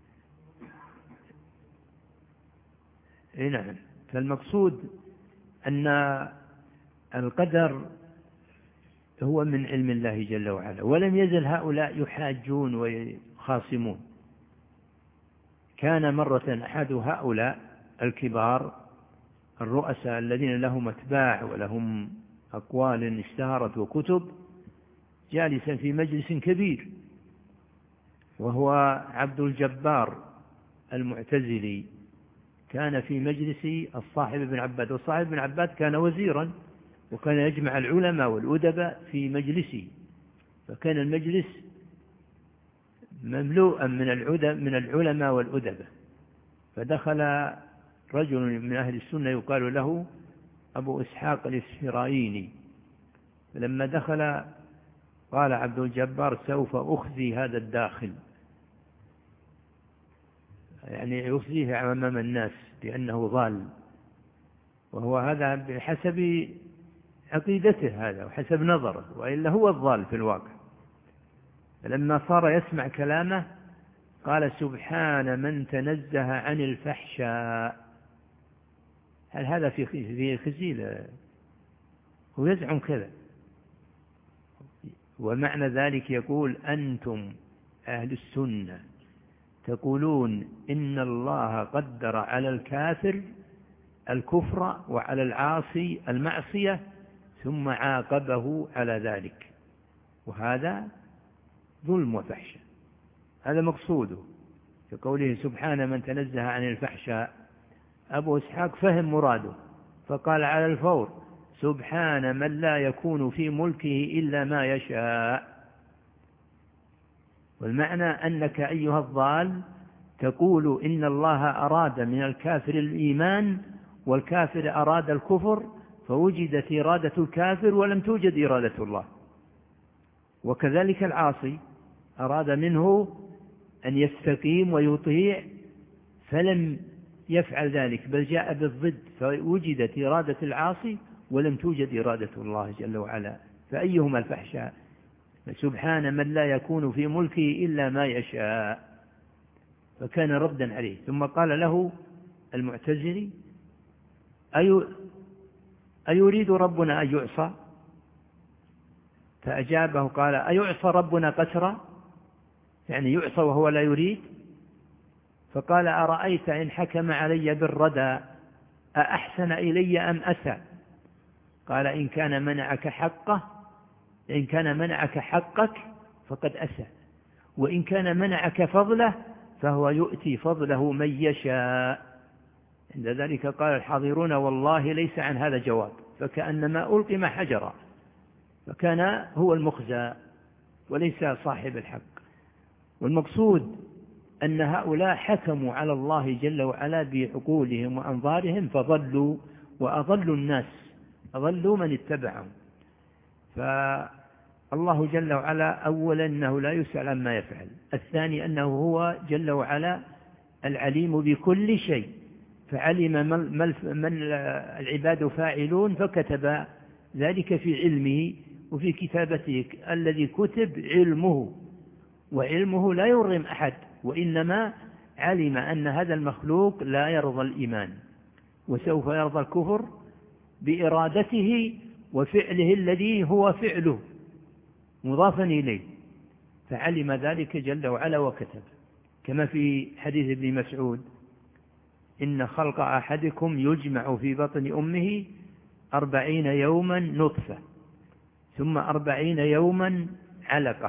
نعم. فالمقصود أن القدر هو من علم الله جل وعلا، ولم يزل هؤلاء يحاجون ويخاصمون. كان مرة أحد هؤلاء الكبار الرؤساء الذين لهم أتباع ولهم أقوال اشتهرت وكتب، جالسا في مجلس كبير، وهو عبد الجبار المعتزلي، كان في مجلس الصاحب بن عباد، والصاحب بن عباد كان وزيرا، وكان يجمع العلماء والأدباء في مجلسه، فكان المجلس مملوءا من العلماء والأدباء. فدخل رجل من أهل السنة يقال له أبو إسحاق الإسفرايني، فلما دخل قال عبد الجبار: سوف أخزي هذا الداخل، يعني يخزيه أمام الناس لأنه ضال، وهو هذا بحسب عقيدته هذا وحسب نظره، وإلا هو الضال في الواقع. فلما صار يسمع كلامه قال: سبحان من تنزه عن الفحشاء. هل هذا في خزي؟ هو يزعم كذا. ومعنى ذلك يقول: أنتم أهل السنة تقولون إن الله قدر على الكافر الكفر وعلى العاصي المعصية ثم عاقبه على ذلك، وهذا ظلم وفحشة. هذا مقصوده في قوله سبحان من تنزه عن الفحشاء. أبو إسحاق فهم مراده فقال على الفور: سبحان من لا يكون في ملكه إلا ما يشاء. والمعنى أنك أيها الضال تقول إن الله أراد من الكافر الإيمان والكافر أراد الكفر، فوجدت إرادة الكافر ولم توجد إرادة الله. وكذلك العاصي أراد منه أن يستقيم ويطيع فلم يفعل ذلك، بل جاء بالضد، فوجدت إرادة العاصي ولم توجد إرادة الله جل وعلا، فأيهما الفحشاء؟ سبحان من لا يكون في ملكه إلا ما يشاء. فكان ردا عليه. ثم قال له المعتزلي: أيريد ربنا أن يعصى؟ فأجابه قال: أيعصى ربنا قسرا؟ يعني يعصى وهو لا يريد. فقال: أرأيت إن حكم علي بالردى أأحسن إلي أم أسى؟ قال: إن كان منعك حقك فقد أسى، وإن كان منعك فضله فهو يؤتي فضله من يشاء. عند ذلك قال الحاضرون: والله ليس عن هذا جواب، فكأنما ألقم حجرا، فكان هو المخزى وليس صاحب الحق. والمقصود أن هؤلاء حكموا على الله جل وعلا بعقولهم وأنظارهم فضلوا وأضلوا الناس، أضلوا من اتبعهم. فالله جل وعلا أولا أنه لا يسأل عما يفعل، الثاني أنه هو جل وعلا العليم بكل شيء، فعلم من العباد فاعلون فكتب ذلك في علمه وفي كتابته. الذي كتب علمه، وعلمه لا يرغم أحد، وإنما علم أن هذا المخلوق لا يرضى الإيمان وسوف يرضى الكفر بإرادته وفعله الذي هو فعله مضافا إليه، فعلم ذلك جل وعلا وكتب. كما في حديث ابن مسعود: إن خلق أحدكم يجمع في بطن أمه 40 يوما نطفة، ثم 40 يوما علقة،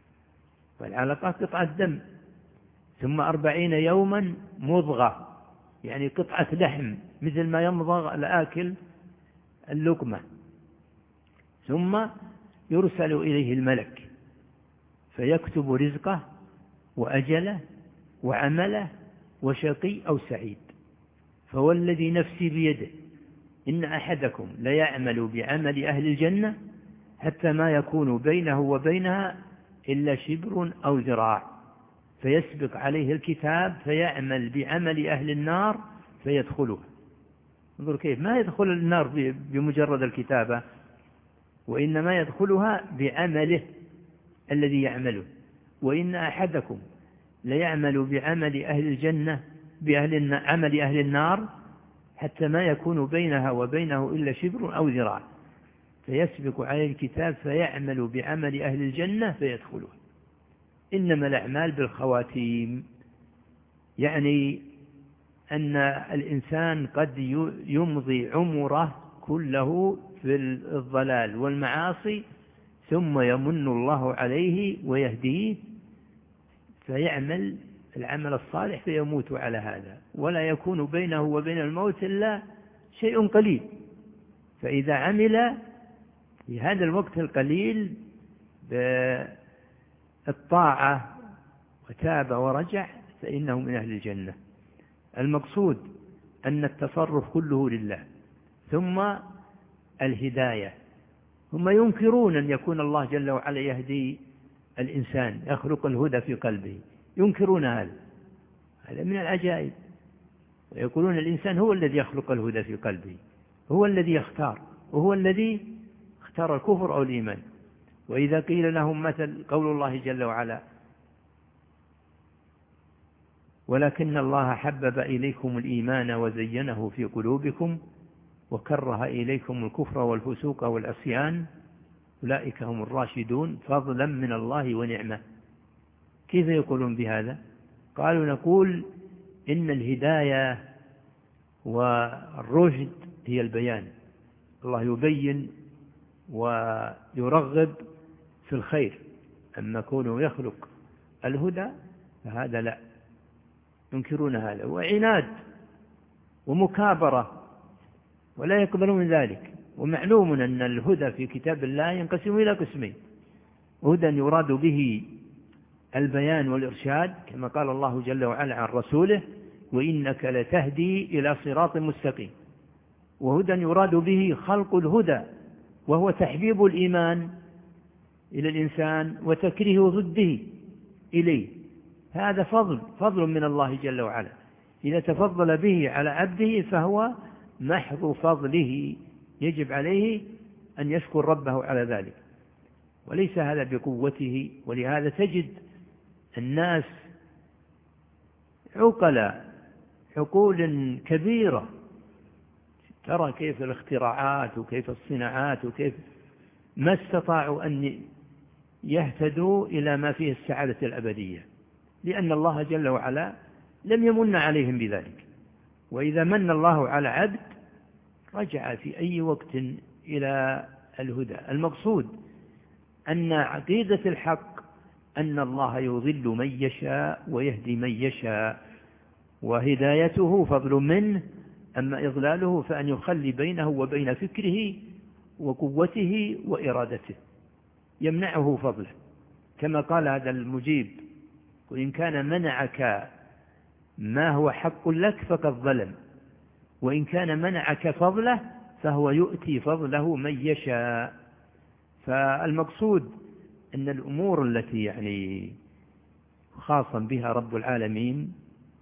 والعلقة قطعة دم، ثم 40 يوما مضغة، يعني قطعة لحم مثل ما يمضغ الآكل اللقمة، ثم يرسل إليه الملك فيكتب رزقه وأجله وعمله وشقي أو سعيد. فوالذي نفسي بيده إن أحدكم ليعمل بعمل أهل الجنة حتى ما يكون بينه وبينها إلا شبر أو ذراع، فيسبق عليه الكتاب فيعمل بعمل أهل النار فيدخلها. انظر كيف ما يدخل النار بمجرد الكتابة، وإنما يدخلها بعمله الذي يعمله. وإن أحدكم ليعمل بعمل أهل الجنة عمل أهل النار حتى ما يكون بينها وبينه إلا شبر أو ذراع، فيسبق عليه الكتاب فيعمل بعمل أهل الجنة فيدخلها. إنما الأعمال بالخواتيم، يعني أن الإنسان قد يمضي عمره كله في الضلال والمعاصي، ثم يمن الله عليه ويهديه فيعمل العمل الصالح فيموت على هذا، ولا يكون بينه وبين الموت إلا شيء قليل. فإذا عمل في هذا الوقت القليل بالطاعة وتاب ورجع فإنه من أهل الجنة. المقصود أن التصرف كله لله. ثم الهداية، هم ينكرون أن يكون الله جل وعلا يهدي الإنسان، يخلق الهدى في قلبه، ينكرون هذا من العجائب. ويقولون الإنسان هو الذي يخلق الهدى في قلبه، هو الذي يختار، وهو الذي اختار الكفر أو الإيمان. وإذا قيل لهم مثل قول الله جل وعلا ولكن الله حبب إليكم الإيمان وزينه في قلوبكم وكره إليكم الكفر والفسوق والعصيان أولئك هم الراشدون فضلا من الله ونعمة. كيف يقولون بهذا؟ قالوا نقول إن الهداية والرشد هي البيان، الله يبين ويرغب في الخير، أما كونه يخلق الهدى فهذا لا، ينكرون هذا، وعناد ومكابرة ولا يقبلون ذلك. ومعلوم أن الهدى في كتاب الله ينقسم إلى قسمين: هدى يراد به البيان والإرشاد كما قال الله جل وعلا عن رسوله وإنك لتهدي إلى صراط مستقيم، وهدى يراد به خلق الهدى وهو تحبيب الإيمان إلى الإنسان وتكريه ضده إليه. هذا فضل من الله جل وعلا، إذا تفضل به على عبده فهو محض فضله، يجب عليه أن يشكر ربه على ذلك، وليس هذا بقوته. ولهذا تجد الناس عقول كبيرة، ترى كيف الاختراعات وكيف الصناعات وكيف ما استطاعوا أن يهتدوا إلى ما فيه السعادة الأبدية، لأن الله جل وعلا لم يمن عليهم بذلك. وإذا من الله على عبد رجع في أي وقت إلى الهدى. المقصود أن عقيدة الحق أن الله يضل من يشاء ويهدي من يشاء، وهدايته فضل منه، أما إضلاله فأن يخلي بينه وبين فكره وقوته وإرادته، يمنعه فضله، كما قال هذا المجيب: وإن كان منعك ما هو حق لك فقد ظلم، وإن كان منعك فضله فهو يؤتي فضله من يشاء. فالمقصود أن الأمور التي يعني خاصا بها رب العالمين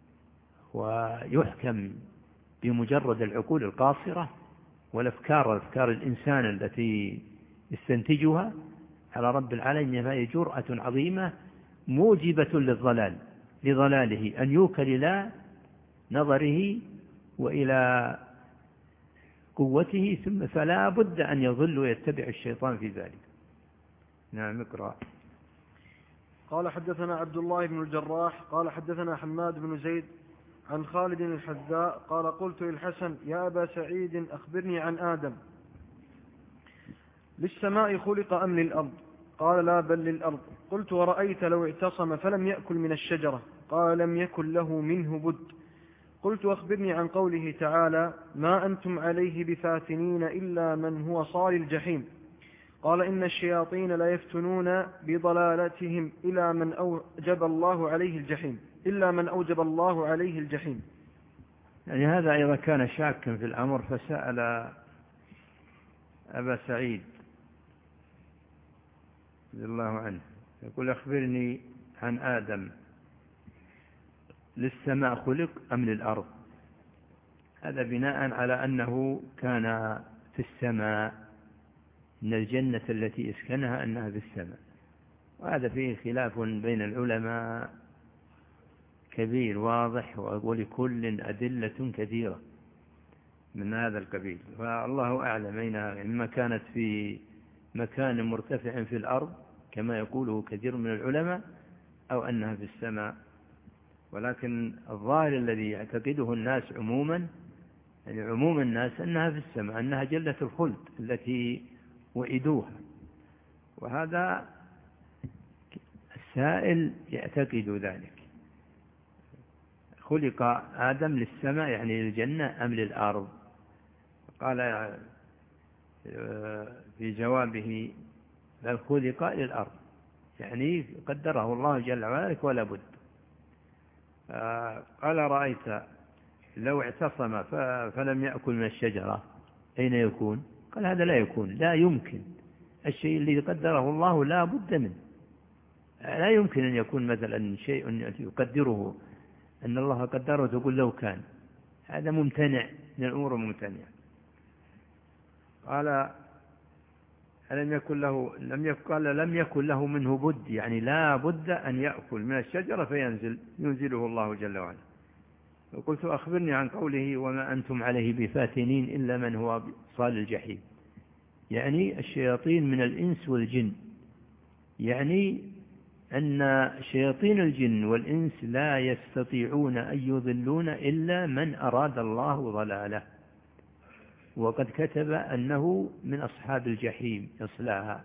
ويحكم بمجرد العقول القاصرة والأفكار الإنسان التي يستنتجها على رب العالمين، فهي جرأة عظيمة موجبة لضلاله، أن يوكل إلى نظره وإلى قوته، ثم فلا بد أن يظل ويتبع الشيطان في ذلك. نعم اقرأ. قال حدثنا عبد الله بن الجراح قال حدثنا حماد بن زيد عن خالد الحذاء قال قلت للحسن: يا أبا سعيد أخبرني عن آدم، للسماء خلق أم للأرض؟ قال: لا بل للأرض. قلت: ورأيت لو اعتصم فلم يأكل من الشجرة؟ قال: لم يكن له منه بد. قلت أخبرني عن قوله تعالى ما أنتم عليه بفاتنين إلا من هو صال الجحيم. قال إن الشياطين لا يفتنون بضلالتهم إلا من أوجب الله عليه الجحيم. يعني هذا أيضا كان شاكا في الأمر فسأل أبا سعيد رضي الله عنه يقول أخبرني عن آدم للسماء خلق أم للأرض؟ هذا بناء على أنه كان في السماء، إن الجنة التي اسكنها أنها في السماء، وهذا فيه خلاف بين العلماء كبير واضح، ولكل أدلة كثيرة من هذا القبيل، فالله أعلم أينها، إما كانت في مكان مرتفع في الأرض كما يقوله كثير من العلماء أو أنها في السماء. ولكن الظاهر الذي يعتقده الناس عموما، يعني عموم الناس، أنها في السماء، أنها جنة الخلد التي وئدوها، وهذا السائل يعتقد ذلك. خلق آدم للسماء يعني للجنة أم للأرض؟ قال في جوابه بل خلق للأرض، يعني قدره الله جل وعلا ولا بد. قال رأيت لو اعتصم فلم يأكل من الشجرة أين يكون؟ قال هذا لا يكون، لا يمكن، الشيء الذي قدره الله لا بد منه، لا يمكن أن يكون مثلا شيء يقدره أن الله قدره تقول لو كان، هذا ممتنع من الأمور الممتنعة. قال لم يكن له منه بد، يعني لا بد أن يأكل من الشجرة ينزله الله جل وعلا. وقلت أخبرني عن قوله وما أنتم عليه بفاتنين إلا من هو صال الجحيم، يعني الشياطين من الإنس والجن، يعني أن شياطين الجن والإنس لا يستطيعون أن يضلون إلا من أراد الله ضلاله، وقد كتب أنه من أصحاب الجحيم يصلاها،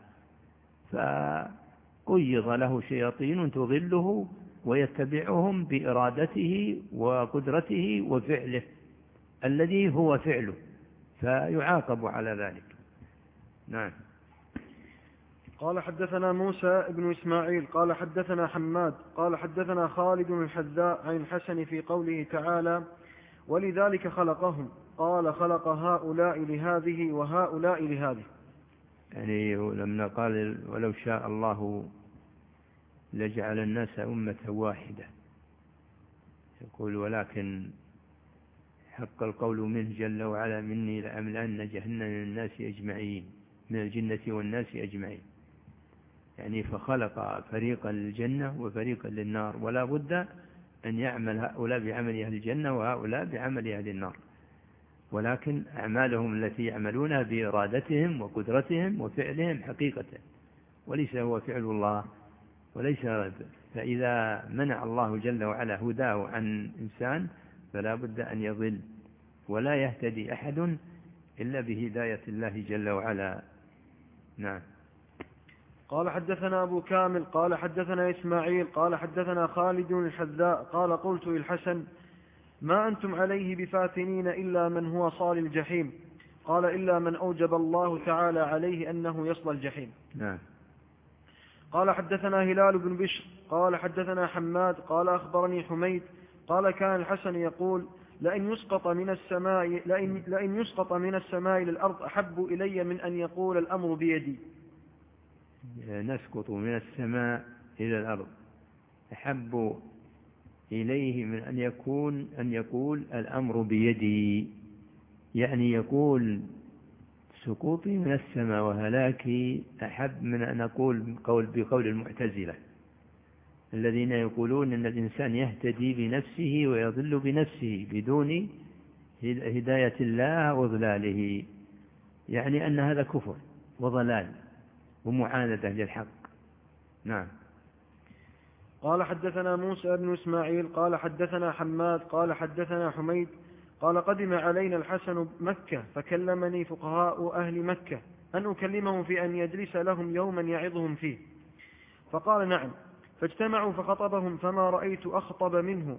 فقيض له شياطين تضله ويتبعهم بإرادته وقدرته وفعله الذي هو فعله، فيعاقب على ذلك. نعم. قال حدثنا موسى بن إسماعيل قال حدثنا حماد قال حدثنا خالد الحذاء عن الحسن في قوله تعالى ولذلك خلقهم، قال خلق هؤلاء لهذه وهؤلاء لهذه، يعني لما قال ولو شاء الله لجعل الناس أمة واحدة، يقول ولكن حق القول منه جل وعلا مني لأملأن جهنم للناس أجمعين، من الجنة والناس أجمعين، يعني فخلق فريقا للجنة وفريقا للنار، ولا بد أن يعمل هؤلاء بعمل أهل الجنة وهؤلاء بعمل أهل النار، ولكن أعمالهم التي يعملونها بإرادتهم وقدرتهم وفعلهم حقيقة، وليس هو فعل الله وليس رد. فإذا منع الله جل وعلا هداه عن إنسان فلا بد أن يضل، ولا يهتدي أحد إلا بهداية الله جل وعلا. نعم. قال حدثنا أبو كامل قال حدثنا إسماعيل قال حدثنا خالد الحذاء قال قلت للحسن ما أنتم عليه بفاتنين إلا من هو صال الجحيم، قال إلا من أوجب الله تعالى عليه أنه يصل الجحيم. نعم. قال حدثنا هلال بن بشر قال حدثنا حماد قال أخبرني حميد قال كان الحسن يقول لئن يسقط من السماء للأرض أحب إلي من أن يقول الأمر بيدي. نسقط من السماء إلى الأرض أحب إليه من أن يقول الأمر بيدي، يعني يقول سقوطي من السماء وهلاكي أحب من أن أقول بقول المعتزلة الذين يقولون أن الإنسان يهتدي بنفسه ويضل بنفسه بدون هداية الله وضلاله، يعني أن هذا كفر وضلال ومعاندة للحق. نعم. قال حدثنا موسى بن إسماعيل قال حدثنا حماد قال حدثنا حميد قال قدم علينا الحسن مكة فكلمني فقهاء أهل مكة أن أكلمهم في أن يجلس لهم يوما يعظهم فيه، فقال نعم، فاجتمعوا فخطبهم فما رأيت أخطب منه،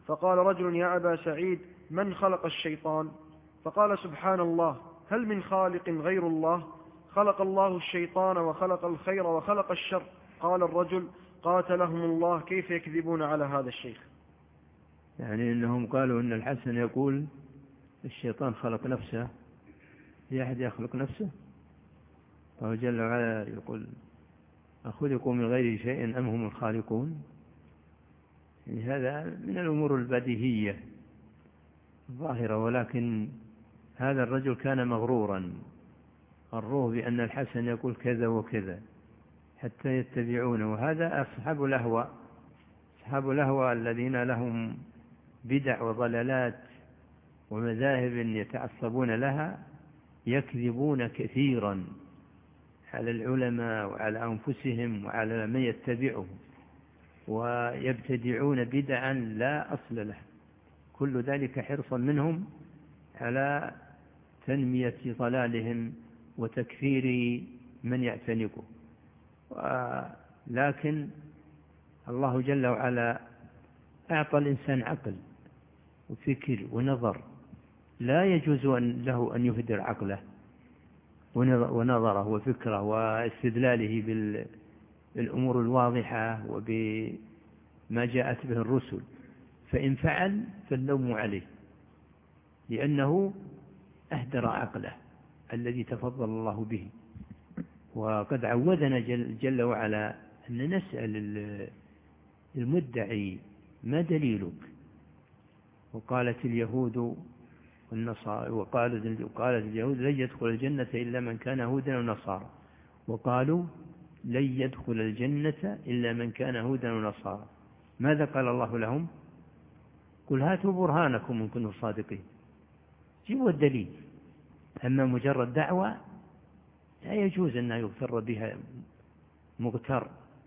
فقال رجل: يا أبا سعيد، من خلق الشيطان؟ فقال: سبحان الله، هل من خالق غير الله؟ خلق الله الشيطان وخلق الخير وخلق الشر. قال الرجل: قاتلهم الله، كيف يكذبون على هذا الشيخ؟ يعني إنهم قالوا إن الحسن يقول الشيطان خلق نفسه، في أحد يخلق نفسه؟ فهو جل وعلا يقول: أخلقوا من غير شيء أم هم الخالقون؟ يعني هذا من الأمور البديهية الظاهرة، ولكن هذا الرجل كان مغرورا، غروه بأن الحسن يقول كذا وكذا حتى يتبعونه. وهذا أصحاب الأهواء، أصحاب الأهواء الذين لهم بدع وضلالات ومذاهب يتعصبون لها يكذبون كثيرا على العلماء وعلى أنفسهم وعلى من يتبعهم، ويبتدعون بدعا لا أصل له، كل ذلك حرصا منهم على تنمية ضلالهم وتكفير من يعتنقه. لكن الله جل وعلا أعطى الإنسان عقل وفكر ونظر، لا يجوز له أن يهدر عقله ونظره وفكره واستدلاله بالأمور الواضحة وبما جاءت به الرسل، فإن فعل فاللوم عليه، لأنه أهدر عقله الذي تفضل الله به. وقد عودنا جل وعلا أن نسأل المدعي: ما دليلك؟ وقالت اليهود والنصارى، وقالت اليهود: لن يدخل الجنة إلا من كان هودا ونصارى، وقالوا: لن يدخل الجنة إلا من كان هودا ونصارى. ماذا قال الله لهم؟ قل هاتوا برهانكم إن كنتم صادقين، جيبوا الدليل. أما مجرد دعوة لا يجوز أن يغتر بها مغتر.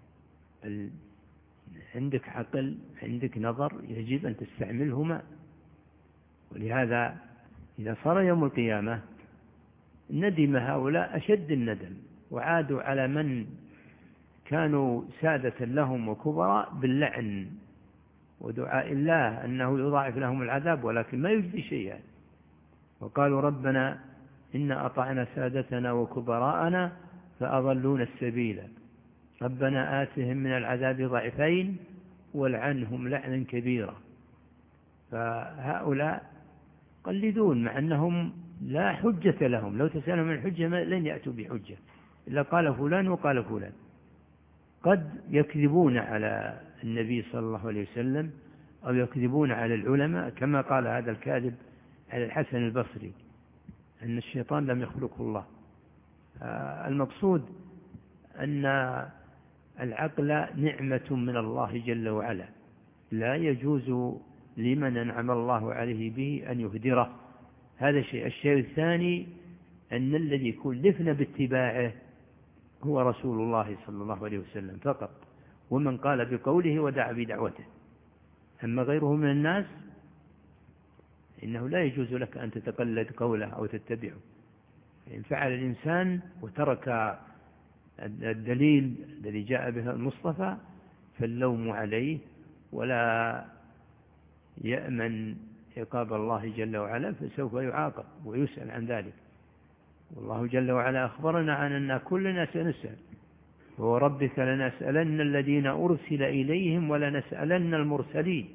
عندك عقل، عندك نظر، يجب أن تستعملهما. ولهذا إذا صار يوم القيامة ندم هؤلاء أشد الندم، وعادوا على من كانوا سادة لهم وكبراء باللعن ودعاء الله أنه يضاعف لهم العذاب، ولكن ما يجدي شيئا. وقالوا: ربنا إنا أطعنا سادتنا وكبراءنا فأضلونا السبيل، ربنا آتهم من العذاب ضعفين والعنهم لعنا كبيرا. فهؤلاء قلدون، مع أنهم لا حجة لهم، لو تسألهم الحجة لن يأتوا بحجة إلا قال فلان وقال فلان. قد يكذبون على النبي صلى الله عليه وسلم أو يكذبون على العلماء، كما قال هذا الكاذب على الحسن البصري أن الشيطان لم يخلقه الله. المقصود أن العقل نعمة من الله جل وعلا، لا يجوز لمن أنعم الله عليه به أن يهدره. هذا شيء. الشيء الثاني أن الذي كلفنا باتباعه هو رسول الله صلى الله عليه وسلم فقط، ومن قال بقوله ودعا بدعوته. أما غيره من الناس إنه لا يجوز لك أن تتقلد قوله أو تتبعه. إن فعل الإنسان وترك الدليل الذي جاء به المصطفى فاللوم عليه، ولا يأمن عقاب الله جل وعلا، فسوف يعاقب ويسأل عن ذلك. والله جل وعلا أخبرنا عن أن كلنا سنسأل، وربك لنسألن الذين أرسل إليهم ولنسألن المرسلين.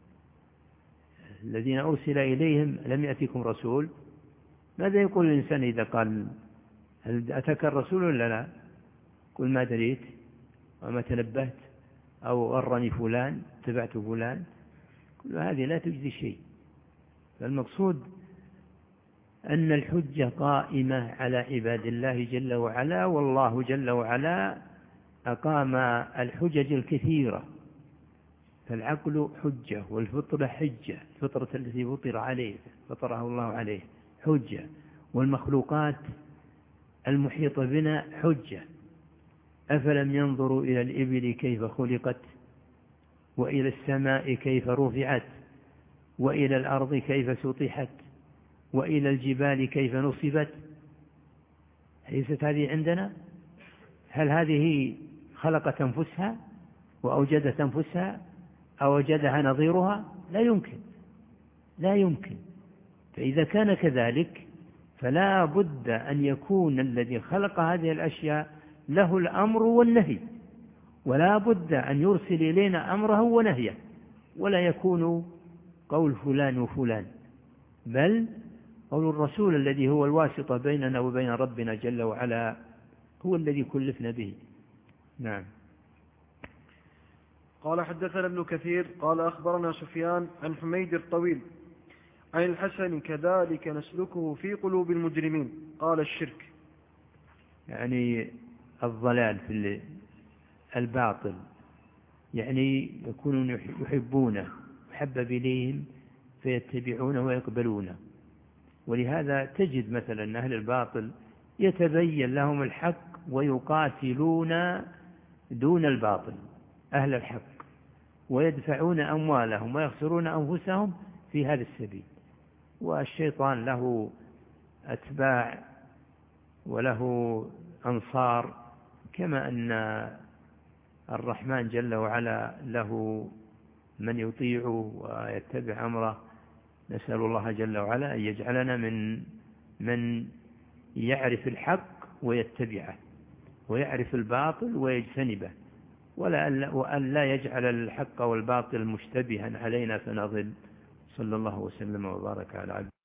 الذين أرسل إليهم لم يأتكم رسول؟ ماذا يقول الإنسان إذا قال هل أتاك الرسول ولا لا؟ قل ما دريت وما تنبهت أو غرني فلان اتبعت فلان. كل هذه لا تجزي شيء. فالمقصود أن الحجة قائمة على عباد الله جل وعلا، والله جل وعلا أقام الحجج الكثيرة. فالعقل حجة، والفطرة حجة، الفطرة التي فطرها الله عليه حجة، والمخلوقات المحيطة بنا حجة. أفلم ينظروا إلى الإبل كيف خلقت، وإلى السماء كيف رفعت، وإلى الأرض كيف سطحت، وإلى الجبال كيف نصبت. ليست هذه عندنا؟ هل هذه خلقت أنفسها وأوجدت أنفسها أو وجدها نظيرها؟ لا يمكن. فإذا كان كذلك فلا بد أن يكون الذي خلق هذه الأشياء له الأمر والنهي، ولا بد أن يرسل إلينا أمره ونهيه، ولا يكون قول فلان وفلان، بل قول الرسول الذي هو الواسطة بيننا وبين ربنا جل وعلا هو الذي كلفنا به. نعم. قال حدثنا ابن كثير قال أخبرنا سفيان عن حميد الطويل عن الحسن كذلك نسلكه في قلوب المجرمين. قال الشرك يعني الضلال في الباطل، يعني يكونون يحبونه محبب إليهم فيتبعونه ويقبلونه. ولهذا تجد مثلا أهل الباطل يتبين لهم الحق ويقاتلون دون الباطل أهل الحق، ويدفعون أموالهم ويخسرون أنفسهم في هذا السبيل. والشيطان له أتباع وله أنصار، كما أن الرحمن جل وعلا له من يطيعه ويتبع أمره. نسأل الله جل وعلا أن يجعلنا من يعرف الحق ويتبعه، ويعرف الباطل ويجتنبه، وأن لا يجعل الحق والباطل مشتبها علينا فنضل. صلى الله وسلم وبارك على عبده.